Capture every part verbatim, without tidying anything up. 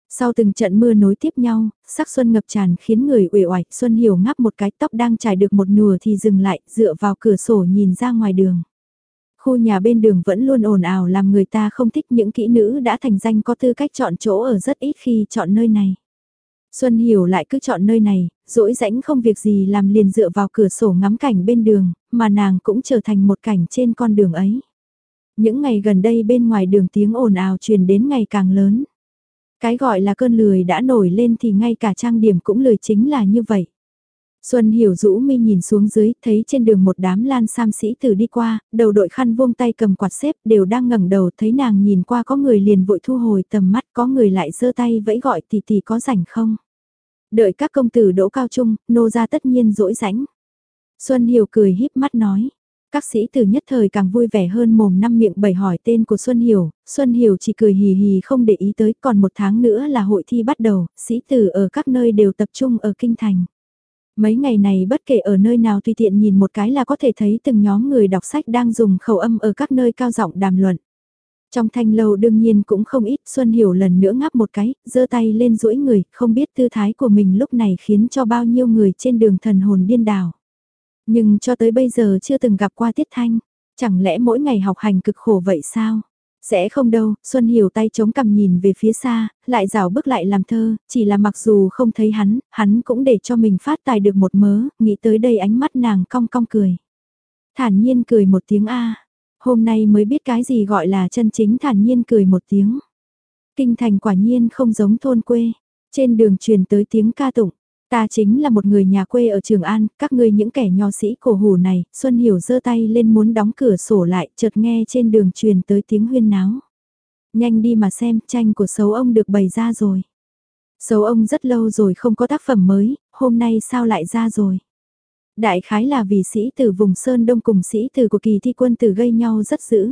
Sau từng trận mưa nối tiếp nhau, sắc xuân ngập tràn khiến người uể oải, Xuân Hiểu ngáp một cái, tóc đang trải được một nửa thì dừng lại, dựa vào cửa sổ nhìn ra ngoài đường. Khu nhà bên đường vẫn luôn ồn ào làm người ta không thích, những kỹ nữ đã thành danh có tư cách chọn chỗ ở rất ít khi chọn nơi này. Xuân Hiểu lại cứ chọn nơi này, dỗi rãnh không việc gì làm liền dựa vào cửa sổ ngắm cảnh bên đường, mà nàng cũng trở thành một cảnh trên con đường ấy. Những ngày gần đây bên ngoài đường tiếng ồn ào truyền đến ngày càng lớn. Cái gọi là cơn lười đã nổi lên thì ngay cả trang điểm cũng lười, chính là như vậy. Xuân Hiểu rũ mi nhìn xuống dưới, thấy trên đường một đám lan sam sĩ tử đi qua, đầu đội khăn vuông tay cầm quạt xếp đều đang ngẩng đầu, thấy nàng nhìn qua có người liền vội thu hồi tầm mắt, có người lại giơ tay vẫy gọi tỷ tỷ có rảnh không. Đợi các công tử đỗ cao trung, nô gia tất nhiên dỗi rãnh. Xuân Hiểu cười híp mắt nói. Các sĩ tử nhất thời càng vui vẻ hơn, mồm năm miệng bảy hỏi tên của Xuân Hiểu, Xuân Hiểu chỉ cười hì hì không để ý tới, còn một tháng nữa là hội thi bắt đầu, sĩ tử ở các nơi đều tập trung ở kinh thành. Mấy ngày này bất kể ở nơi nào tùy tiện nhìn một cái là có thể thấy từng nhóm người đọc sách đang dùng khẩu âm ở các nơi cao giọng đàm luận. Trong thanh lâu đương nhiên cũng không ít, Xuân Hiểu lần nữa ngáp một cái, giơ tay lên duỗi người, không biết tư thái của mình lúc này khiến cho bao nhiêu người trên đường thần hồn điên đảo. Nhưng cho tới bây giờ chưa từng gặp qua Tiết Thanh, chẳng lẽ mỗi ngày học hành cực khổ vậy sao? Sẽ không đâu, Xuân Hiểu tay chống cằm nhìn về phía xa, lại rảo bước lại làm thơ, chỉ là mặc dù không thấy hắn, hắn cũng để cho mình phát tài được một mớ, nghĩ tới đây ánh mắt nàng cong cong cười. Thản nhiên cười một tiếng a, hôm nay mới biết cái gì gọi là chân chính thản nhiên cười một tiếng. Kinh thành quả nhiên không giống thôn quê, trên đường truyền tới tiếng ca tụng. Ta chính là một người nhà quê ở Trường An, các ngươi những kẻ nho sĩ cổ hủ này, Xuân Hiểu giơ tay lên muốn đóng cửa sổ lại, chợt nghe trên đường truyền tới tiếng huyên náo. Nhanh đi mà xem, tranh của Sấu ông được bày ra rồi. Sấu ông rất lâu rồi không có tác phẩm mới, hôm nay sao lại ra rồi? Đại khái là vì sĩ tử vùng Sơn Đông cùng sĩ tử của kỳ thi quân tử gây nhau rất dữ.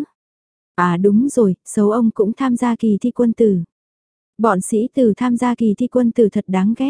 À đúng rồi, Sấu ông cũng tham gia kỳ thi quân tử. Bọn sĩ tử tham gia kỳ thi quân tử thật đáng ghét.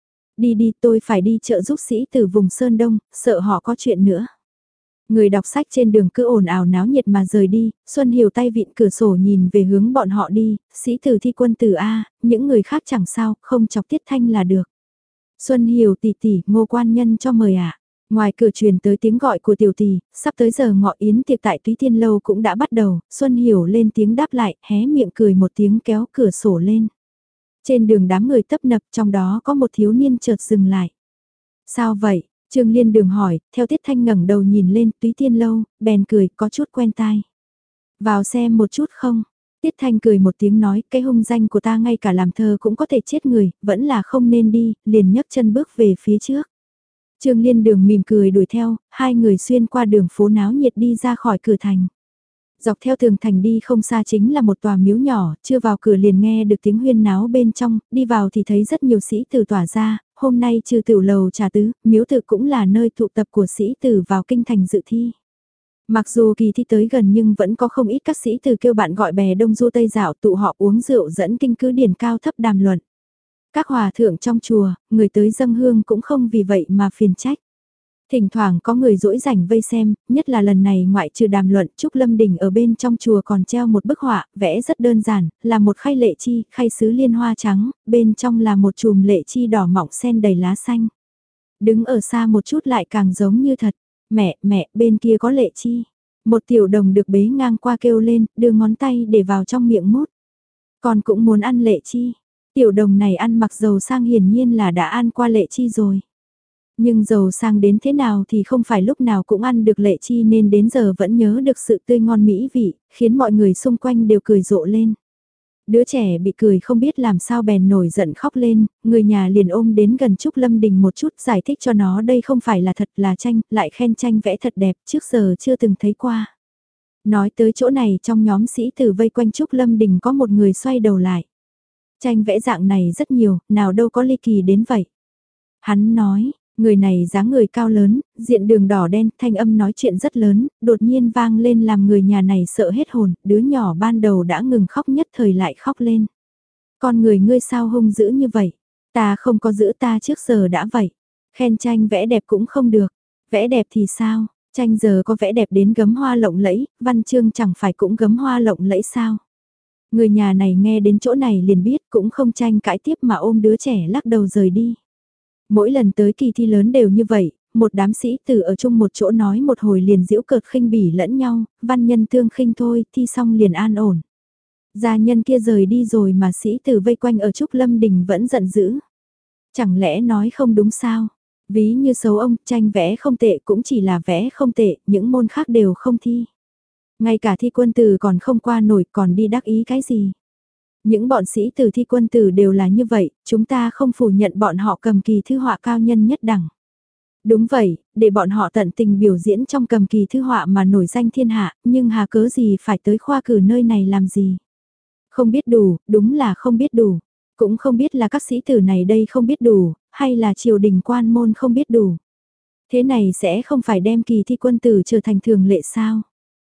Đi đi, tôi phải đi trợ giúp sĩ tử vùng Sơn Đông, sợ họ có chuyện nữa. Người đọc sách trên đường cứ ồn ào náo nhiệt mà rời đi, Xuân Hiểu tay vịn cửa sổ nhìn về hướng bọn họ đi, sĩ tử thi quân tử A, những người khác chẳng sao, không chọc Tiết Thanh là được. Xuân Hiểu tỷ tỷ, Ngô quan nhân cho mời ạ. À. Ngoài cửa truyền tới tiếng gọi của tiểu tỷ, sắp tới giờ ngọ yến tiệc tại Túy Thiên Lâu cũng đã bắt đầu, Xuân Hiểu lên tiếng đáp lại, hé miệng cười một tiếng kéo cửa sổ lên. Trên đường đám người tấp nập, trong đó có một thiếu niên chợt dừng lại. Sao vậy? Trương Liên Đường hỏi, theo Tiết Thanh ngẩng đầu nhìn lên Túy Thiên Lâu, bèn cười có chút quen tai. Vào xem một chút không? Tiết Thanh cười một tiếng nói, cái hung danh của ta ngay cả làm thơ cũng có thể chết người, vẫn là không nên đi, liền nhấc chân bước về phía trước. Trương Liên Đường mỉm cười đuổi theo, hai người xuyên qua đường phố náo nhiệt đi ra khỏi cửa thành. Dọc theo tường thành đi không xa chính là một tòa miếu nhỏ, chưa vào cửa liền nghe được tiếng huyên náo bên trong, đi vào thì thấy rất nhiều sĩ tử tỏa ra, hôm nay trừ tiểu lầu trà tứ, miếu tự cũng là nơi tụ tập của sĩ tử vào kinh thành dự thi. Mặc dù kỳ thi tới gần nhưng vẫn có không ít các sĩ tử kêu bạn gọi bè đông du tây dạo tụ họ uống rượu dẫn kinh cứ điển cao thấp đàm luận. Các hòa thượng trong chùa, người tới dâng hương cũng không vì vậy mà phiền trách. Thỉnh thoảng có người dỗi rảnh vây xem, nhất là lần này ngoại trừ đàm luận, Trúc Lâm Đình ở bên trong chùa còn treo một bức họa, vẽ rất đơn giản, là một khay lệ chi, khay sứ liên hoa trắng, bên trong là một chùm lệ chi đỏ mọng sen đầy lá xanh. Đứng ở xa một chút lại càng giống như thật, mẹ, mẹ, bên kia có lệ chi. Một tiểu đồng được bế ngang qua kêu lên, đưa ngón tay để vào trong miệng mút. Con cũng muốn ăn lệ chi, tiểu đồng này ăn mặc dầu sang hiển nhiên là đã ăn qua lệ chi rồi. Nhưng giàu sang đến thế nào thì không phải lúc nào cũng ăn được lệ chi nên đến giờ vẫn nhớ được sự tươi ngon mỹ vị, khiến mọi người xung quanh đều cười rộ lên. Đứa trẻ bị cười không biết làm sao bèn nổi giận khóc lên, người nhà liền ôm đến gần Trúc Lâm Đình một chút giải thích cho nó đây không phải là thật là tranh, lại khen tranh vẽ thật đẹp trước giờ chưa từng thấy qua. Nói tới chỗ này trong nhóm sĩ tử vây quanh Trúc Lâm Đình có một người xoay đầu lại. Tranh vẽ dạng này rất nhiều, nào đâu có ly kỳ đến vậy. Hắn nói. Người này dáng người cao lớn, diện đường đỏ đen, thanh âm nói chuyện rất lớn, đột nhiên vang lên làm người nhà này sợ hết hồn, đứa nhỏ ban đầu đã ngừng khóc nhất thời lại khóc lên. Con người ngươi sao hung dữ như vậy? Ta không có giữ ta trước giờ đã vậy. Khen tranh vẽ đẹp cũng không được. Vẽ đẹp thì sao? Tranh giờ có vẽ đẹp đến gấm hoa lộng lẫy, văn chương chẳng phải cũng gấm hoa lộng lẫy sao? Người nhà này nghe đến chỗ này liền biết cũng không tranh cãi tiếp mà ôm đứa trẻ lắc đầu rời đi. Mỗi lần tới kỳ thi lớn đều như vậy, một đám sĩ tử ở chung một chỗ nói một hồi liền giễu cợt khinh bỉ lẫn nhau, văn nhân tương khinh thôi, thi xong liền an ổn. Gia nhân kia rời đi rồi mà sĩ tử vây quanh ở Trúc Lâm Đình vẫn giận dữ. Chẳng lẽ nói không đúng sao? Ví như xấu ông, tranh vẽ không tệ cũng chỉ là vẽ không tệ, những môn khác đều không thi. Ngay cả thi quân tử còn không qua nổi còn đi đắc ý cái gì? Những bọn sĩ tử thi quân tử đều là như vậy, chúng ta không phủ nhận bọn họ cầm kỳ thư họa cao nhân nhất đẳng. Đúng vậy, để bọn họ tận tình biểu diễn trong cầm kỳ thư họa mà nổi danh thiên hạ, nhưng hà cớ gì phải tới khoa cử nơi này làm gì? Không biết đủ, đúng là không biết đủ. Cũng không biết là các sĩ tử này đây không biết đủ, hay là triều đình quan môn không biết đủ. Thế này sẽ không phải đem kỳ thi quân tử trở thành thường lệ sao?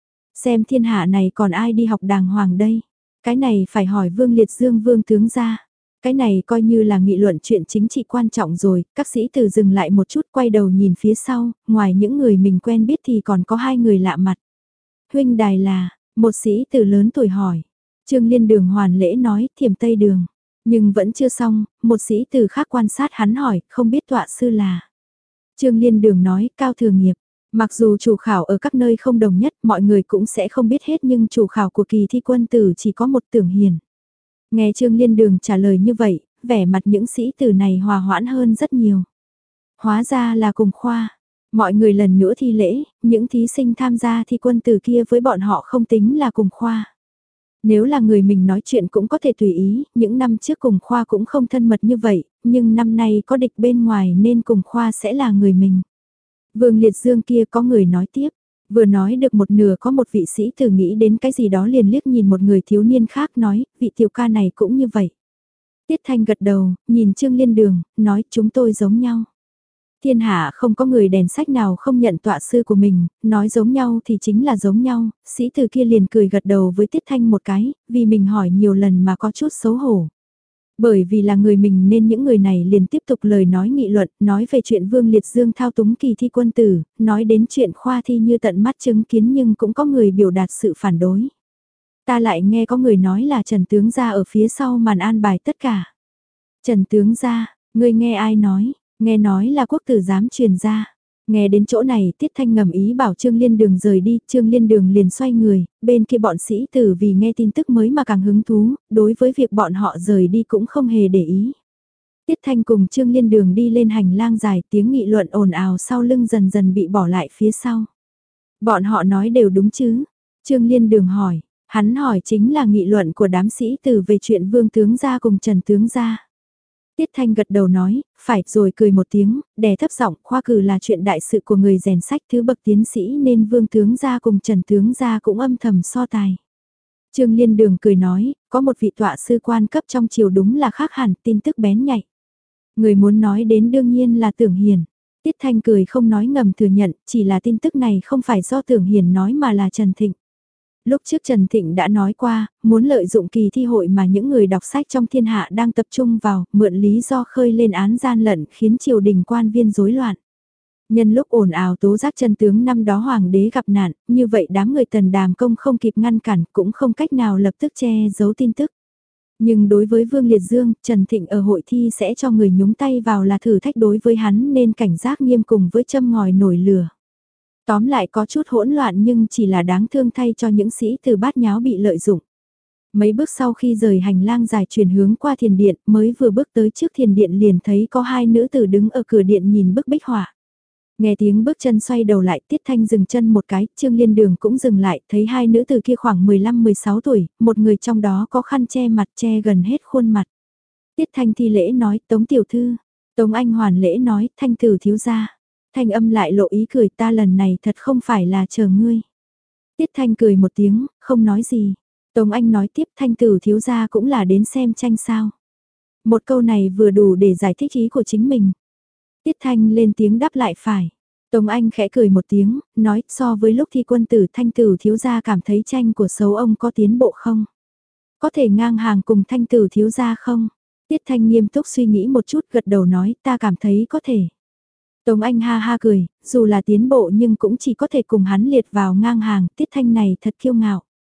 Xem thiên hạ này còn ai đi học đàng hoàng đây? Cái này phải hỏi Vương Liệt Dương Vương tướng gia. Cái này coi như là nghị luận chuyện chính trị quan trọng rồi, các sĩ tử dừng lại một chút quay đầu nhìn phía sau, ngoài những người mình quen biết thì còn có hai người lạ mặt. Huynh đài là, một sĩ tử lớn tuổi hỏi. Trương Liên Đường hoàn lễ nói, Thiểm Tây Đường. Nhưng vẫn chưa xong, một sĩ tử khác quan sát hắn hỏi, không biết tọa sư là. Trương Liên Đường nói, Cao Thường Nghiệp. Mặc dù chủ khảo ở các nơi không đồng nhất, mọi người cũng sẽ không biết hết nhưng chủ khảo của kỳ thi quân tử chỉ có một Tưởng Hiền. Nghe Trương Liên Đường trả lời như vậy, vẻ mặt những sĩ tử này hòa hoãn hơn rất nhiều. Hóa ra là cùng khoa. Mọi người lần nữa thi lễ, những thí sinh tham gia thi quân tử kia với bọn họ không tính là cùng khoa. Nếu là người mình nói chuyện cũng có thể tùy ý, những năm trước cùng khoa cũng không thân mật như vậy, nhưng năm nay có địch bên ngoài nên cùng khoa sẽ là người mình. Vương Liệt Dương kia có người nói tiếp, vừa nói được một nửa có một vị sĩ tử nghĩ đến cái gì đó liền liếc nhìn một người thiếu niên khác nói, vị tiểu ca này cũng như vậy. Tiết Thanh gật đầu, nhìn Trương Liên Đường, nói chúng tôi giống nhau. Thiên hạ không có người đèn sách nào không nhận tọa sư của mình, nói giống nhau thì chính là giống nhau, sĩ tử kia liền cười gật đầu với Tiết Thanh một cái, vì mình hỏi nhiều lần mà có chút xấu hổ. Bởi vì là người mình nên những người này liền tiếp tục lời nói nghị luận, nói về chuyện Vương Liệt Dương thao túng kỳ thi quân tử, nói đến chuyện khoa thi như tận mắt chứng kiến nhưng cũng có người biểu đạt sự phản đối. Ta lại nghe có người nói là Trần Tướng Gia ở phía sau màn an bài tất cả. Trần Tướng Gia, ngươi nghe ai nói, nghe nói là quốc tử giám truyền ra. Nghe đến chỗ này Tiết Thanh ngầm ý bảo Trương Liên Đường rời đi, Trương Liên Đường liền xoay người, bên kia bọn sĩ tử vì nghe tin tức mới mà càng hứng thú, đối với việc bọn họ rời đi cũng không hề để ý. Tiết Thanh cùng Trương Liên Đường đi lên hành lang dài, tiếng nghị luận ồn ào sau lưng dần dần bị bỏ lại phía sau. Bọn họ nói đều đúng chứ? Trương Liên Đường hỏi, hắn hỏi chính là nghị luận của đám sĩ tử về chuyện Vương Tướng Gia cùng Trần Tướng Gia. Tiết Thanh gật đầu nói, phải rồi cười một tiếng, đè thấp giọng khoa cử là chuyện đại sự của người rèn sách thứ bậc tiến sĩ nên Vương Tướng Gia cùng Trần Tướng Gia cũng âm thầm so tài. Trương Liên Đường cười nói, có một vị tọa sư quan cấp trong triều đúng là khác hẳn tin tức bén nhạy. Người muốn nói đến đương nhiên là Tưởng Hiền. Tiết Thanh cười không nói ngầm thừa nhận, chỉ là tin tức này không phải do Tưởng Hiền nói mà là Trần Thịnh. Lúc trước Trần Thịnh đã nói qua, muốn lợi dụng kỳ thi hội mà những người đọc sách trong thiên hạ đang tập trung vào, mượn lý do khơi lên án gian lận khiến triều đình quan viên rối loạn. Nhân lúc ồn ào tố giác chân tướng năm đó hoàng đế gặp nạn, như vậy đám người Tần Đàm Công không kịp ngăn cản cũng không cách nào lập tức che giấu tin tức. Nhưng đối với Vương Liệt Dương, Trần Thịnh ở hội thi sẽ cho người nhúng tay vào là thử thách đối với hắn nên cảnh giác nghiêm cùng với châm ngòi nổi lửa. Tóm lại có chút hỗn loạn nhưng chỉ là đáng thương thay cho những sĩ tử bát nháo bị lợi dụng. Mấy bước sau khi rời hành lang dài chuyển hướng qua thiền điện mới vừa bước tới trước thiền điện liền thấy có hai nữ tử đứng ở cửa điện nhìn bức bích họa. Nghe tiếng bước chân xoay đầu lại Tiết Thanh dừng chân một cái, Trương Liên Đường cũng dừng lại, thấy hai nữ tử kia khoảng mười lăm mười sáu tuổi, một người trong đó có khăn che mặt che gần hết khuôn mặt. Tiết Thanh thi lễ nói Tống Tiểu Thư, Tống Anh hoàn lễ nói Thanh Tử Thiếu Gia. Thanh âm lại lộ ý cười ta lần này thật không phải là chờ ngươi. Tiết Thanh cười một tiếng, không nói gì. Tống Anh nói tiếp Thanh Tử Thiếu Gia cũng là đến xem tranh sao. Một câu này vừa đủ để giải thích ý của chính mình. Tiết Thanh lên tiếng đáp lại phải. Tống Anh khẽ cười một tiếng, nói so với lúc thi quân tử Thanh Tử Thiếu Gia cảm thấy tranh của xấu ông có tiến bộ không? Có thể ngang hàng cùng Thanh Tử Thiếu Gia không? Tiết Thanh nghiêm túc suy nghĩ một chút gật đầu nói ta cảm thấy có thể. Tống Anh ha ha cười, dù là tiến bộ nhưng cũng chỉ có thể cùng hắn liệt vào ngang hàng, Tiết Thanh này thật kiêu ngạo.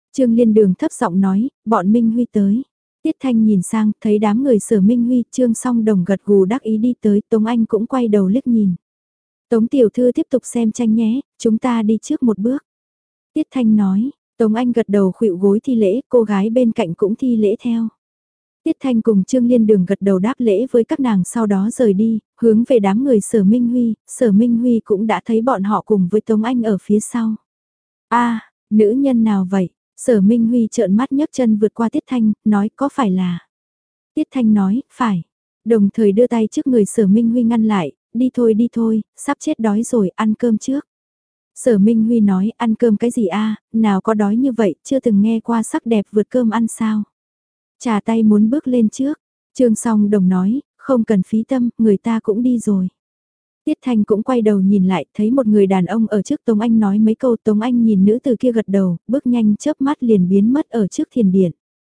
Trương Liên Đường thấp giọng nói, bọn Minh Huy tới. Tiết Thanh nhìn sang, thấy đám người Sở Minh Huy, Trương Song Đồng gật gù đắc ý đi tới, Tống Anh cũng quay đầu liếc nhìn. Tống tiểu thư tiếp tục xem tranh nhé, chúng ta đi trước một bước. Tiết Thanh nói, Tống Anh gật đầu khuỵu gối thi lễ, cô gái bên cạnh cũng thi lễ theo. Tiết Thanh cùng Trương Liên Đường gật đầu đáp lễ với các nàng sau đó rời đi, hướng về đám người Sở Minh Huy, Sở Minh Huy cũng đã thấy bọn họ cùng với Tống Anh ở phía sau. A, nữ nhân nào vậy? Sở Minh Huy trợn mắt nhấc chân vượt qua Tiết Thanh, nói có phải là... Tiết Thanh nói, phải. Đồng thời đưa tay trước người Sở Minh Huy ngăn lại, đi thôi đi thôi, sắp chết đói rồi, ăn cơm trước. Sở Minh Huy nói, ăn cơm cái gì a? Nào có đói như vậy, chưa từng nghe qua sắc đẹp vượt cơm ăn sao. Trà tay muốn bước lên trước. Trương Song Đồng nói, không cần phí tâm, người ta cũng đi rồi. Tiết Thanh cũng quay đầu nhìn lại, thấy một người đàn ông ở trước Tống Anh nói mấy câu, Tống Anh nhìn nữ từ kia gật đầu, bước nhanh chớp mắt liền biến mất ở trước thiền điện.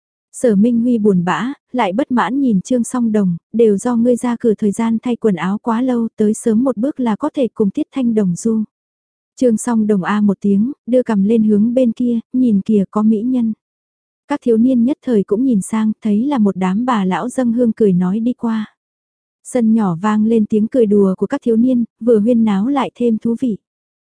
Sở Minh Huy buồn bã, lại bất mãn nhìn Trương Song Đồng, đều do ngươi ra cửa thời gian thay quần áo quá lâu, tới sớm một bước là có thể cùng Tiết Thanh đồng du. Trương Song Đồng a một tiếng, đưa cầm lên hướng bên kia, nhìn kìa có mỹ nhân. Các thiếu niên nhất thời cũng nhìn sang, thấy là một đám bà lão dâng hương cười nói đi qua. Sân nhỏ vang lên tiếng cười đùa của các thiếu niên, vừa huyên náo lại thêm thú vị.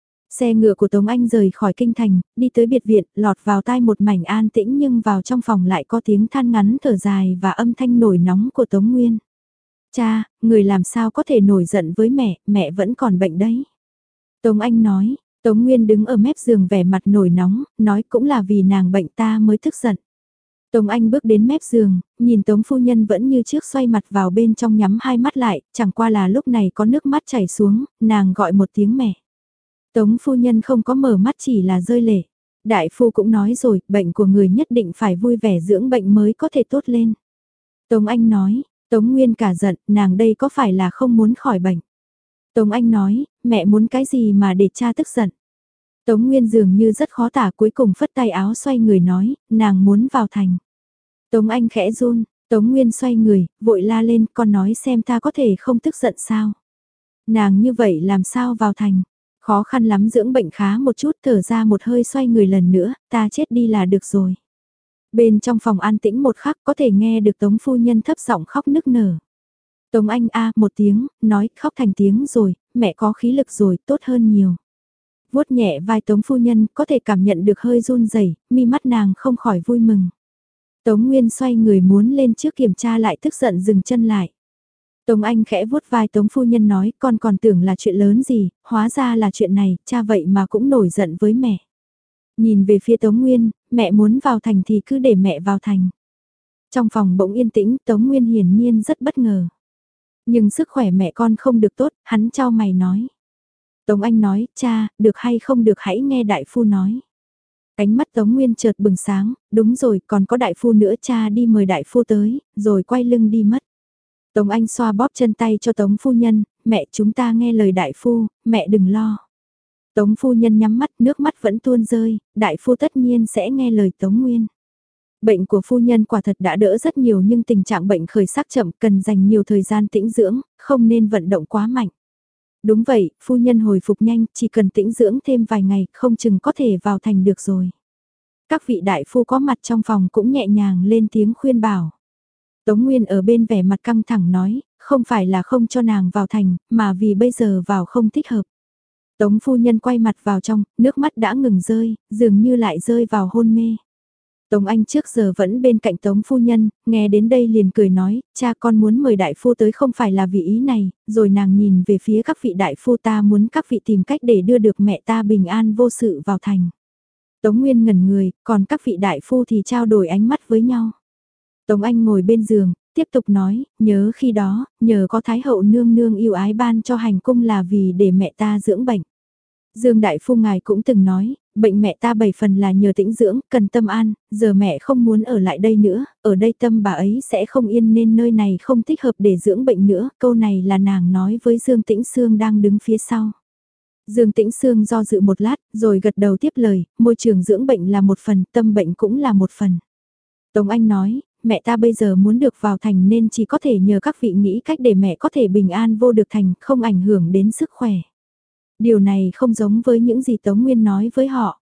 Xe ngựa của Tống Anh rời khỏi kinh thành, đi tới biệt viện, lọt vào tai một mảnh an tĩnh nhưng vào trong phòng lại có tiếng than ngắn thở dài và âm thanh nổi nóng của Tống Nguyên. Cha, người làm sao có thể nổi giận với mẹ, mẹ vẫn còn bệnh đấy. Tống Anh nói, Tống Nguyên đứng ở mép giường vẻ mặt nổi nóng, nói cũng là vì nàng bệnh ta mới tức giận. Tống Anh bước đến mép giường, nhìn Tống phu nhân vẫn như trước xoay mặt vào bên trong nhắm hai mắt lại, chẳng qua là lúc này có nước mắt chảy xuống, nàng gọi một tiếng mẹ. Tống phu nhân không có mở mắt chỉ là rơi lệ. Đại phu cũng nói rồi, bệnh của người nhất định phải vui vẻ dưỡng bệnh mới có thể tốt lên. Tống Anh nói, Tống Nguyên cả giận, nàng đây có phải là không muốn khỏi bệnh. Tống Anh nói, mẹ muốn cái gì mà để cha tức giận. Tống Nguyên dường như rất khó tả cuối cùng phất tay áo xoay người nói, nàng muốn vào thành. Tống Anh khẽ run, Tống Nguyên xoay người, vội la lên, con nói xem ta có thể không tức giận sao. Nàng như vậy làm sao vào thành, khó khăn lắm dưỡng bệnh khá một chút thở ra một hơi xoay người lần nữa, ta chết đi là được rồi. Bên trong phòng an tĩnh một khắc có thể nghe được Tống phu nhân thấp giọng khóc nức nở. Tống Anh a một tiếng, nói khóc thành tiếng rồi, mẹ có khí lực rồi, tốt hơn nhiều. Vuốt nhẹ vai Tống phu nhân có thể cảm nhận được hơi run rẩy, mi mắt nàng không khỏi vui mừng. Tống Nguyên xoay người muốn lên trước kiểm tra lại tức giận dừng chân lại. Tống Anh khẽ vuốt vai Tống phu nhân nói con còn tưởng là chuyện lớn gì, hóa ra là chuyện này, cha vậy mà cũng nổi giận với mẹ. Nhìn về phía Tống Nguyên, mẹ muốn vào thành thì cứ để mẹ vào thành. Trong phòng bỗng yên tĩnh, Tống Nguyên hiển nhiên rất bất ngờ. Nhưng sức khỏe mẹ con không được tốt, hắn chau mày nói. Tống Anh nói, cha, được hay không được hãy nghe đại phu nói. Ánh mắt Tống Nguyên chợt bừng sáng, đúng rồi, còn có đại phu nữa, cha đi mời đại phu tới, rồi quay lưng đi mất. Tống Anh xoa bóp chân tay cho Tống phu nhân, mẹ chúng ta nghe lời đại phu, mẹ đừng lo. Tống phu nhân nhắm mắt, nước mắt vẫn tuôn rơi, đại phu tất nhiên sẽ nghe lời Tống Nguyên. Bệnh của phu nhân quả thật đã đỡ rất nhiều nhưng tình trạng bệnh khởi sắc chậm cần dành nhiều thời gian tĩnh dưỡng, không nên vận động quá mạnh. Đúng vậy, phu nhân hồi phục nhanh, chỉ cần tĩnh dưỡng thêm vài ngày, không chừng có thể vào thành được rồi. Các vị đại phu có mặt trong phòng cũng nhẹ nhàng lên tiếng khuyên bảo. Tống Nguyên ở bên vẻ mặt căng thẳng nói, không phải là không cho nàng vào thành, mà vì bây giờ vào không thích hợp. Tống phu nhân quay mặt vào trong, nước mắt đã ngừng rơi, dường như lại rơi vào hôn mê. Tống Anh trước giờ vẫn bên cạnh Tống phu nhân, nghe đến đây liền cười nói, cha con muốn mời đại phu tới không phải là vì ý này, rồi nàng nhìn về phía các vị đại phu ta muốn các vị tìm cách để đưa được mẹ ta bình an vô sự vào thành. Tống Nguyên ngẩn người, còn các vị đại phu thì trao đổi ánh mắt với nhau. Tống Anh ngồi bên giường, tiếp tục nói, nhớ khi đó, nhờ có Thái hậu nương nương yêu ái ban cho hành cung là vì để mẹ ta dưỡng bệnh. Dương đại phu ngài cũng từng nói, bệnh mẹ ta bảy phần là nhờ tĩnh dưỡng, cần tâm an, giờ mẹ không muốn ở lại đây nữa, ở đây tâm bà ấy sẽ không yên nên nơi này không thích hợp để dưỡng bệnh nữa, câu này là nàng nói với Dương Tĩnh Sương đang đứng phía sau. Dương Tĩnh Sương do dự một lát, rồi gật đầu tiếp lời, môi trường dưỡng bệnh là một phần, tâm bệnh cũng là một phần. Tống Anh nói, mẹ ta bây giờ muốn được vào thành nên chỉ có thể nhờ các vị nghĩ cách để mẹ có thể bình an vô được thành, không ảnh hưởng đến sức khỏe. Điều này không giống với những gì Tống Nguyên nói với họ.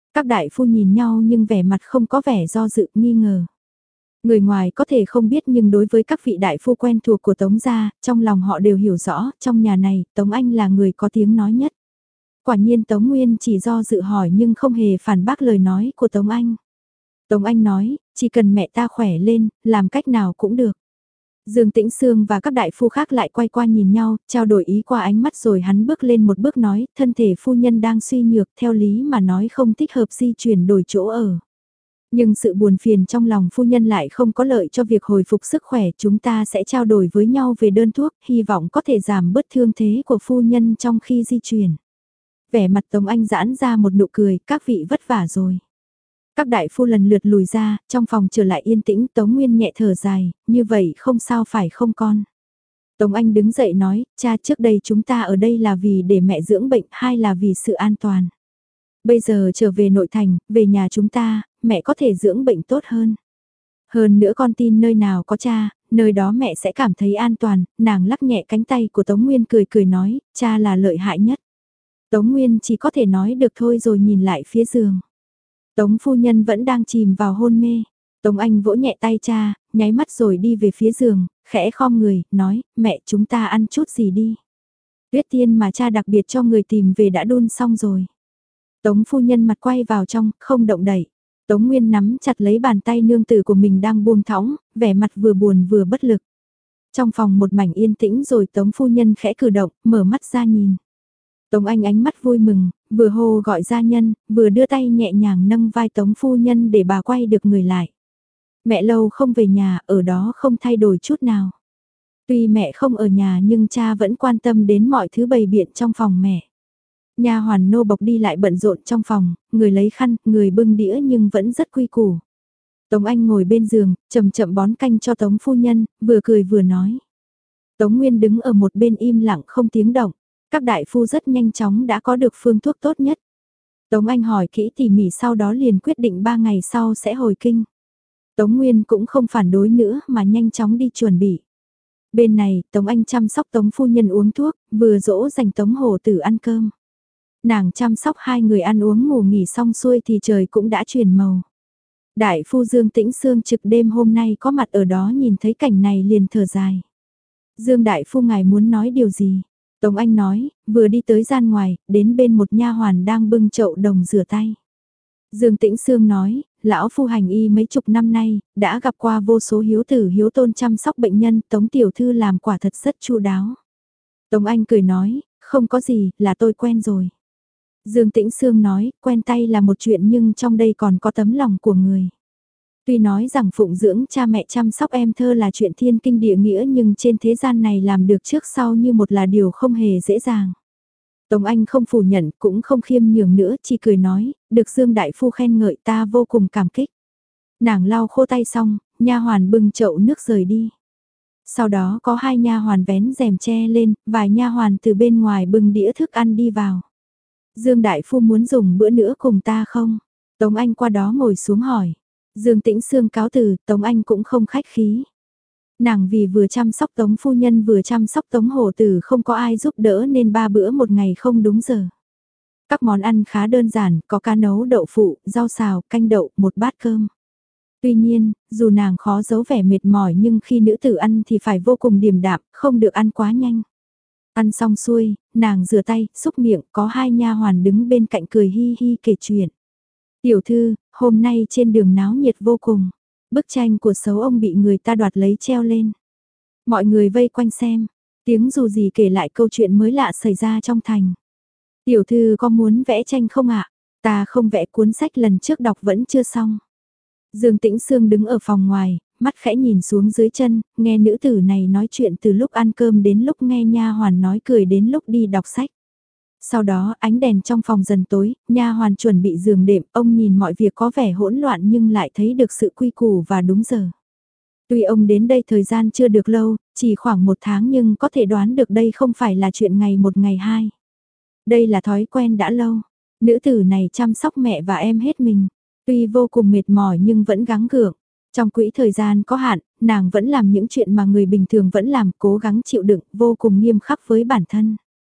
Các đại phu nhìn nhau nhưng vẻ mặt không có vẻ do dự, nghi ngờ. Người ngoài có thể không biết nhưng đối với các vị đại phu quen thuộc của Tống gia, trong lòng họ đều hiểu rõ, trong nhà này, Tống Anh là người có tiếng nói nhất. Quả nhiên Tống Nguyên chỉ do dự hỏi nhưng không hề phản bác lời nói của Tống Anh. Tống Anh nói, chỉ cần mẹ ta khỏe lên, làm cách nào cũng được. Dương Tĩnh Sương và các đại phu khác lại quay qua nhìn nhau, trao đổi ý qua ánh mắt rồi hắn bước lên một bước nói, thân thể phu nhân đang suy nhược, theo lý mà nói không thích hợp di chuyển đổi chỗ ở. Nhưng sự buồn phiền trong lòng phu nhân lại không có lợi cho việc hồi phục sức khỏe, chúng ta sẽ trao đổi với nhau về đơn thuốc, hy vọng có thể giảm bớt thương thế của phu nhân trong khi di chuyển. Vẻ mặt Tống Anh giãn ra một nụ cười, các vị vất vả rồi. Các đại phu lần lượt lùi ra, trong phòng trở lại yên tĩnh, Tống Nguyên nhẹ thở dài, như vậy không sao phải không con. Tống Anh đứng dậy nói, cha, trước đây chúng ta ở đây là vì để mẹ dưỡng bệnh hay là vì sự an toàn. Bây giờ trở về nội thành, về nhà chúng ta, mẹ có thể dưỡng bệnh tốt hơn. Hơn nữa con tin nơi nào có cha, nơi đó mẹ sẽ cảm thấy an toàn, nàng lắc nhẹ cánh tay của Tống Nguyên cười cười nói, cha là lợi hại nhất. Tống Nguyên chỉ có thể nói được thôi rồi nhìn lại phía giường. Tống phu nhân vẫn đang chìm vào hôn mê. Tống Anh vỗ nhẹ tay cha, nháy mắt rồi đi về phía giường, khẽ khom người, nói, mẹ chúng ta ăn chút gì đi. Tuyết tiên mà cha đặc biệt cho người tìm về đã đun xong rồi. Tống phu nhân mặt quay vào trong, không động đậy. Tống Nguyên nắm chặt lấy bàn tay nương tử của mình đang buông thõng, vẻ mặt vừa buồn vừa bất lực. Trong phòng một mảnh yên tĩnh rồi Tống phu nhân khẽ cử động, mở mắt ra nhìn. Tống Anh ánh mắt vui mừng, vừa hô gọi gia nhân, vừa đưa tay nhẹ nhàng nâng vai Tống phu nhân để bà quay được người lại. Mẹ lâu không về nhà, ở đó không thay đổi chút nào. Tuy mẹ không ở nhà nhưng cha vẫn quan tâm đến mọi thứ bày biện trong phòng mẹ. Nha hoàn nô bộc đi lại bận rộn trong phòng, người lấy khăn, người bưng đĩa nhưng vẫn rất quy củ. Tống Anh ngồi bên giường, chậm chậm bón canh cho Tống phu nhân, vừa cười vừa nói. Tống Nguyên đứng ở một bên im lặng không tiếng động. Các đại phu rất nhanh chóng đã có được phương thuốc tốt nhất. Tống Anh hỏi kỹ tỉ mỉ sau đó liền quyết định ba ngày sau sẽ hồi kinh. Tống Nguyên cũng không phản đối nữa mà nhanh chóng đi chuẩn bị. Bên này, Tống Anh chăm sóc Tống phu nhân uống thuốc, vừa dỗ dành Tống hổ tử ăn cơm. Nàng chăm sóc hai người ăn uống ngủ nghỉ xong xuôi thì trời cũng đã chuyển màu. Đại phu Dương Tĩnh Sương trực đêm hôm nay có mặt ở đó nhìn thấy cảnh này liền thở dài. Dương đại phu ngài muốn nói điều gì? Tống Anh nói, vừa đi tới gian ngoài, đến bên một nha hoàn đang bưng chậu đồng rửa tay. Dương Tĩnh Sương nói, lão phu hành y mấy chục năm nay, đã gặp qua vô số hiếu tử hiếu tôn chăm sóc bệnh nhân, Tống tiểu thư làm quả thật rất chu đáo. Tống Anh cười nói, không có gì, là tôi quen rồi. Dương Tĩnh Sương nói, quen tay là một chuyện nhưng trong đây còn có tấm lòng của người. Tuy nói rằng phụng dưỡng cha mẹ chăm sóc em thơ là chuyện thiên kinh địa nghĩa nhưng trên thế gian này làm được trước sau như một là điều không hề dễ dàng. Tống Anh không phủ nhận cũng không khiêm nhường nữa, chỉ cười nói, được Dương đại phu khen ngợi ta vô cùng cảm kích. Nàng lau khô tay xong, nha hoàn bưng chậu nước rời đi. Sau đó có hai nha hoàn vén rèm che lên, vài nha hoàn từ bên ngoài bưng đĩa thức ăn đi vào. Dương đại phu muốn dùng bữa nữa cùng ta không? Tống Anh qua đó ngồi xuống hỏi. Dương Tĩnh Sương cáo từ, Tống Anh cũng không khách khí. Nàng vì vừa chăm sóc Tống phu nhân vừa chăm sóc Tống hổ tử không có ai giúp đỡ nên ba bữa một ngày không đúng giờ. Các món ăn khá đơn giản, có cá nấu đậu phụ, rau xào, canh đậu, một bát cơm. Tuy nhiên, dù nàng khó giấu vẻ mệt mỏi nhưng khi nữ tử ăn thì phải vô cùng điềm đạm, không được ăn quá nhanh. Ăn xong xuôi, nàng rửa tay, xúc miệng, có hai nha hoàn đứng bên cạnh cười hi hi kể chuyện. Tiểu thư, hôm nay trên đường náo nhiệt vô cùng. Bức tranh của xấu ông bị người ta đoạt lấy treo lên. Mọi người vây quanh xem. Tiếng dù gì kể lại câu chuyện mới lạ xảy ra trong thành. Tiểu thư có muốn vẽ tranh không ạ? Ta không vẽ cuốn sách lần trước đọc vẫn chưa xong. Dương Tĩnh Sương đứng ở phòng ngoài, mắt khẽ nhìn xuống dưới chân, nghe nữ tử này nói chuyện từ lúc ăn cơm đến lúc nghe nha hoàn nói cười đến lúc đi đọc sách. Sau đó ánh đèn trong phòng dần tối, nha hoàn chuẩn bị giường đệm, ông nhìn mọi việc có vẻ hỗn loạn nhưng lại thấy được sự quy củ và đúng giờ. Tuy ông đến đây thời gian chưa được lâu, chỉ khoảng một tháng nhưng có thể đoán được đây không phải là chuyện ngày một ngày hai. Đây là thói quen đã lâu. Nữ tử này chăm sóc mẹ và em hết mình. Tuy vô cùng mệt mỏi nhưng vẫn gắng gượng. Trong quỹ thời gian có hạn, nàng vẫn làm những chuyện mà người bình thường vẫn làm, cố gắng chịu đựng, vô cùng nghiêm khắc với bản thân.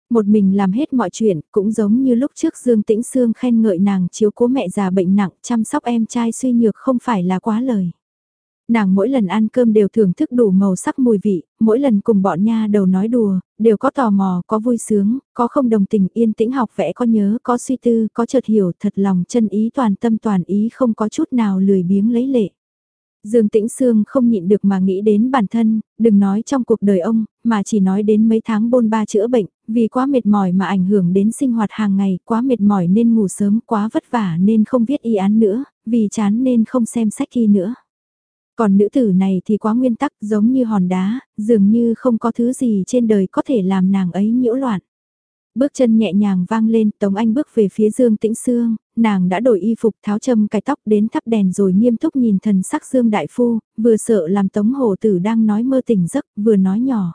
Một mình làm hết mọi chuyện, cũng giống như lúc trước Dương Tĩnh Sương khen ngợi nàng chiếu cố mẹ già bệnh nặng, chăm sóc em trai suy nhược không phải là quá lời. Nàng mỗi lần ăn cơm đều thưởng thức đủ màu sắc mùi vị, mỗi lần cùng bọn nha đầu nói đùa, đều có tò mò, có vui sướng, có không đồng tình yên tĩnh học vẽ, có nhớ, có suy tư, có chợt hiểu, thật lòng chân ý toàn tâm toàn ý, không có chút nào lười biếng lấy lệ. Dương Tĩnh Sương không nhịn được mà nghĩ đến bản thân, đừng nói trong cuộc đời ông, mà chỉ nói đến mấy tháng bôn ba chữa bệnh, vì quá mệt mỏi mà ảnh hưởng đến sinh hoạt hàng ngày, quá mệt mỏi nên ngủ sớm, quá vất vả nên không viết y án nữa, vì chán nên không xem sách y nữa. Còn nữ tử này thì quá nguyên tắc, giống như hòn đá, dường như không có thứ gì trên đời có thể làm nàng ấy nhiễu loạn. Bước chân nhẹ nhàng vang lên, Tống Anh bước về phía Dương Tĩnh Sương, nàng đã đổi y phục tháo châm cài tóc đến thắp đèn rồi nghiêm túc nhìn thần sắc Dương Đại Phu, vừa sợ làm Tống Hổ Tử đang nói mơ tỉnh giấc, vừa nói nhỏ.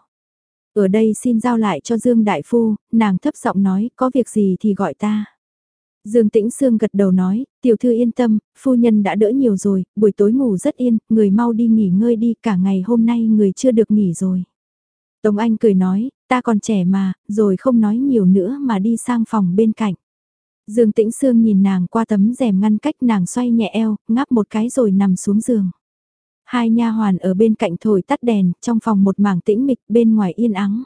Ở đây xin giao lại cho Dương Đại Phu, nàng thấp giọng nói, có việc gì thì gọi ta. Dương Tĩnh Sương gật đầu nói, tiểu thư yên tâm, phu nhân đã đỡ nhiều rồi, buổi tối ngủ rất yên, người mau đi nghỉ ngơi đi, cả ngày hôm nay người chưa được nghỉ rồi. Tống Anh cười nói, ta còn trẻ mà, rồi không nói nhiều nữa mà đi sang phòng bên cạnh. Dương Tĩnh Sương nhìn nàng qua tấm rèm ngăn cách, nàng xoay nhẹ eo, ngáp một cái rồi nằm xuống giường. Hai nha hoàn ở bên cạnh thổi tắt đèn, trong phòng một mảng tĩnh mịch, bên ngoài yên ắng.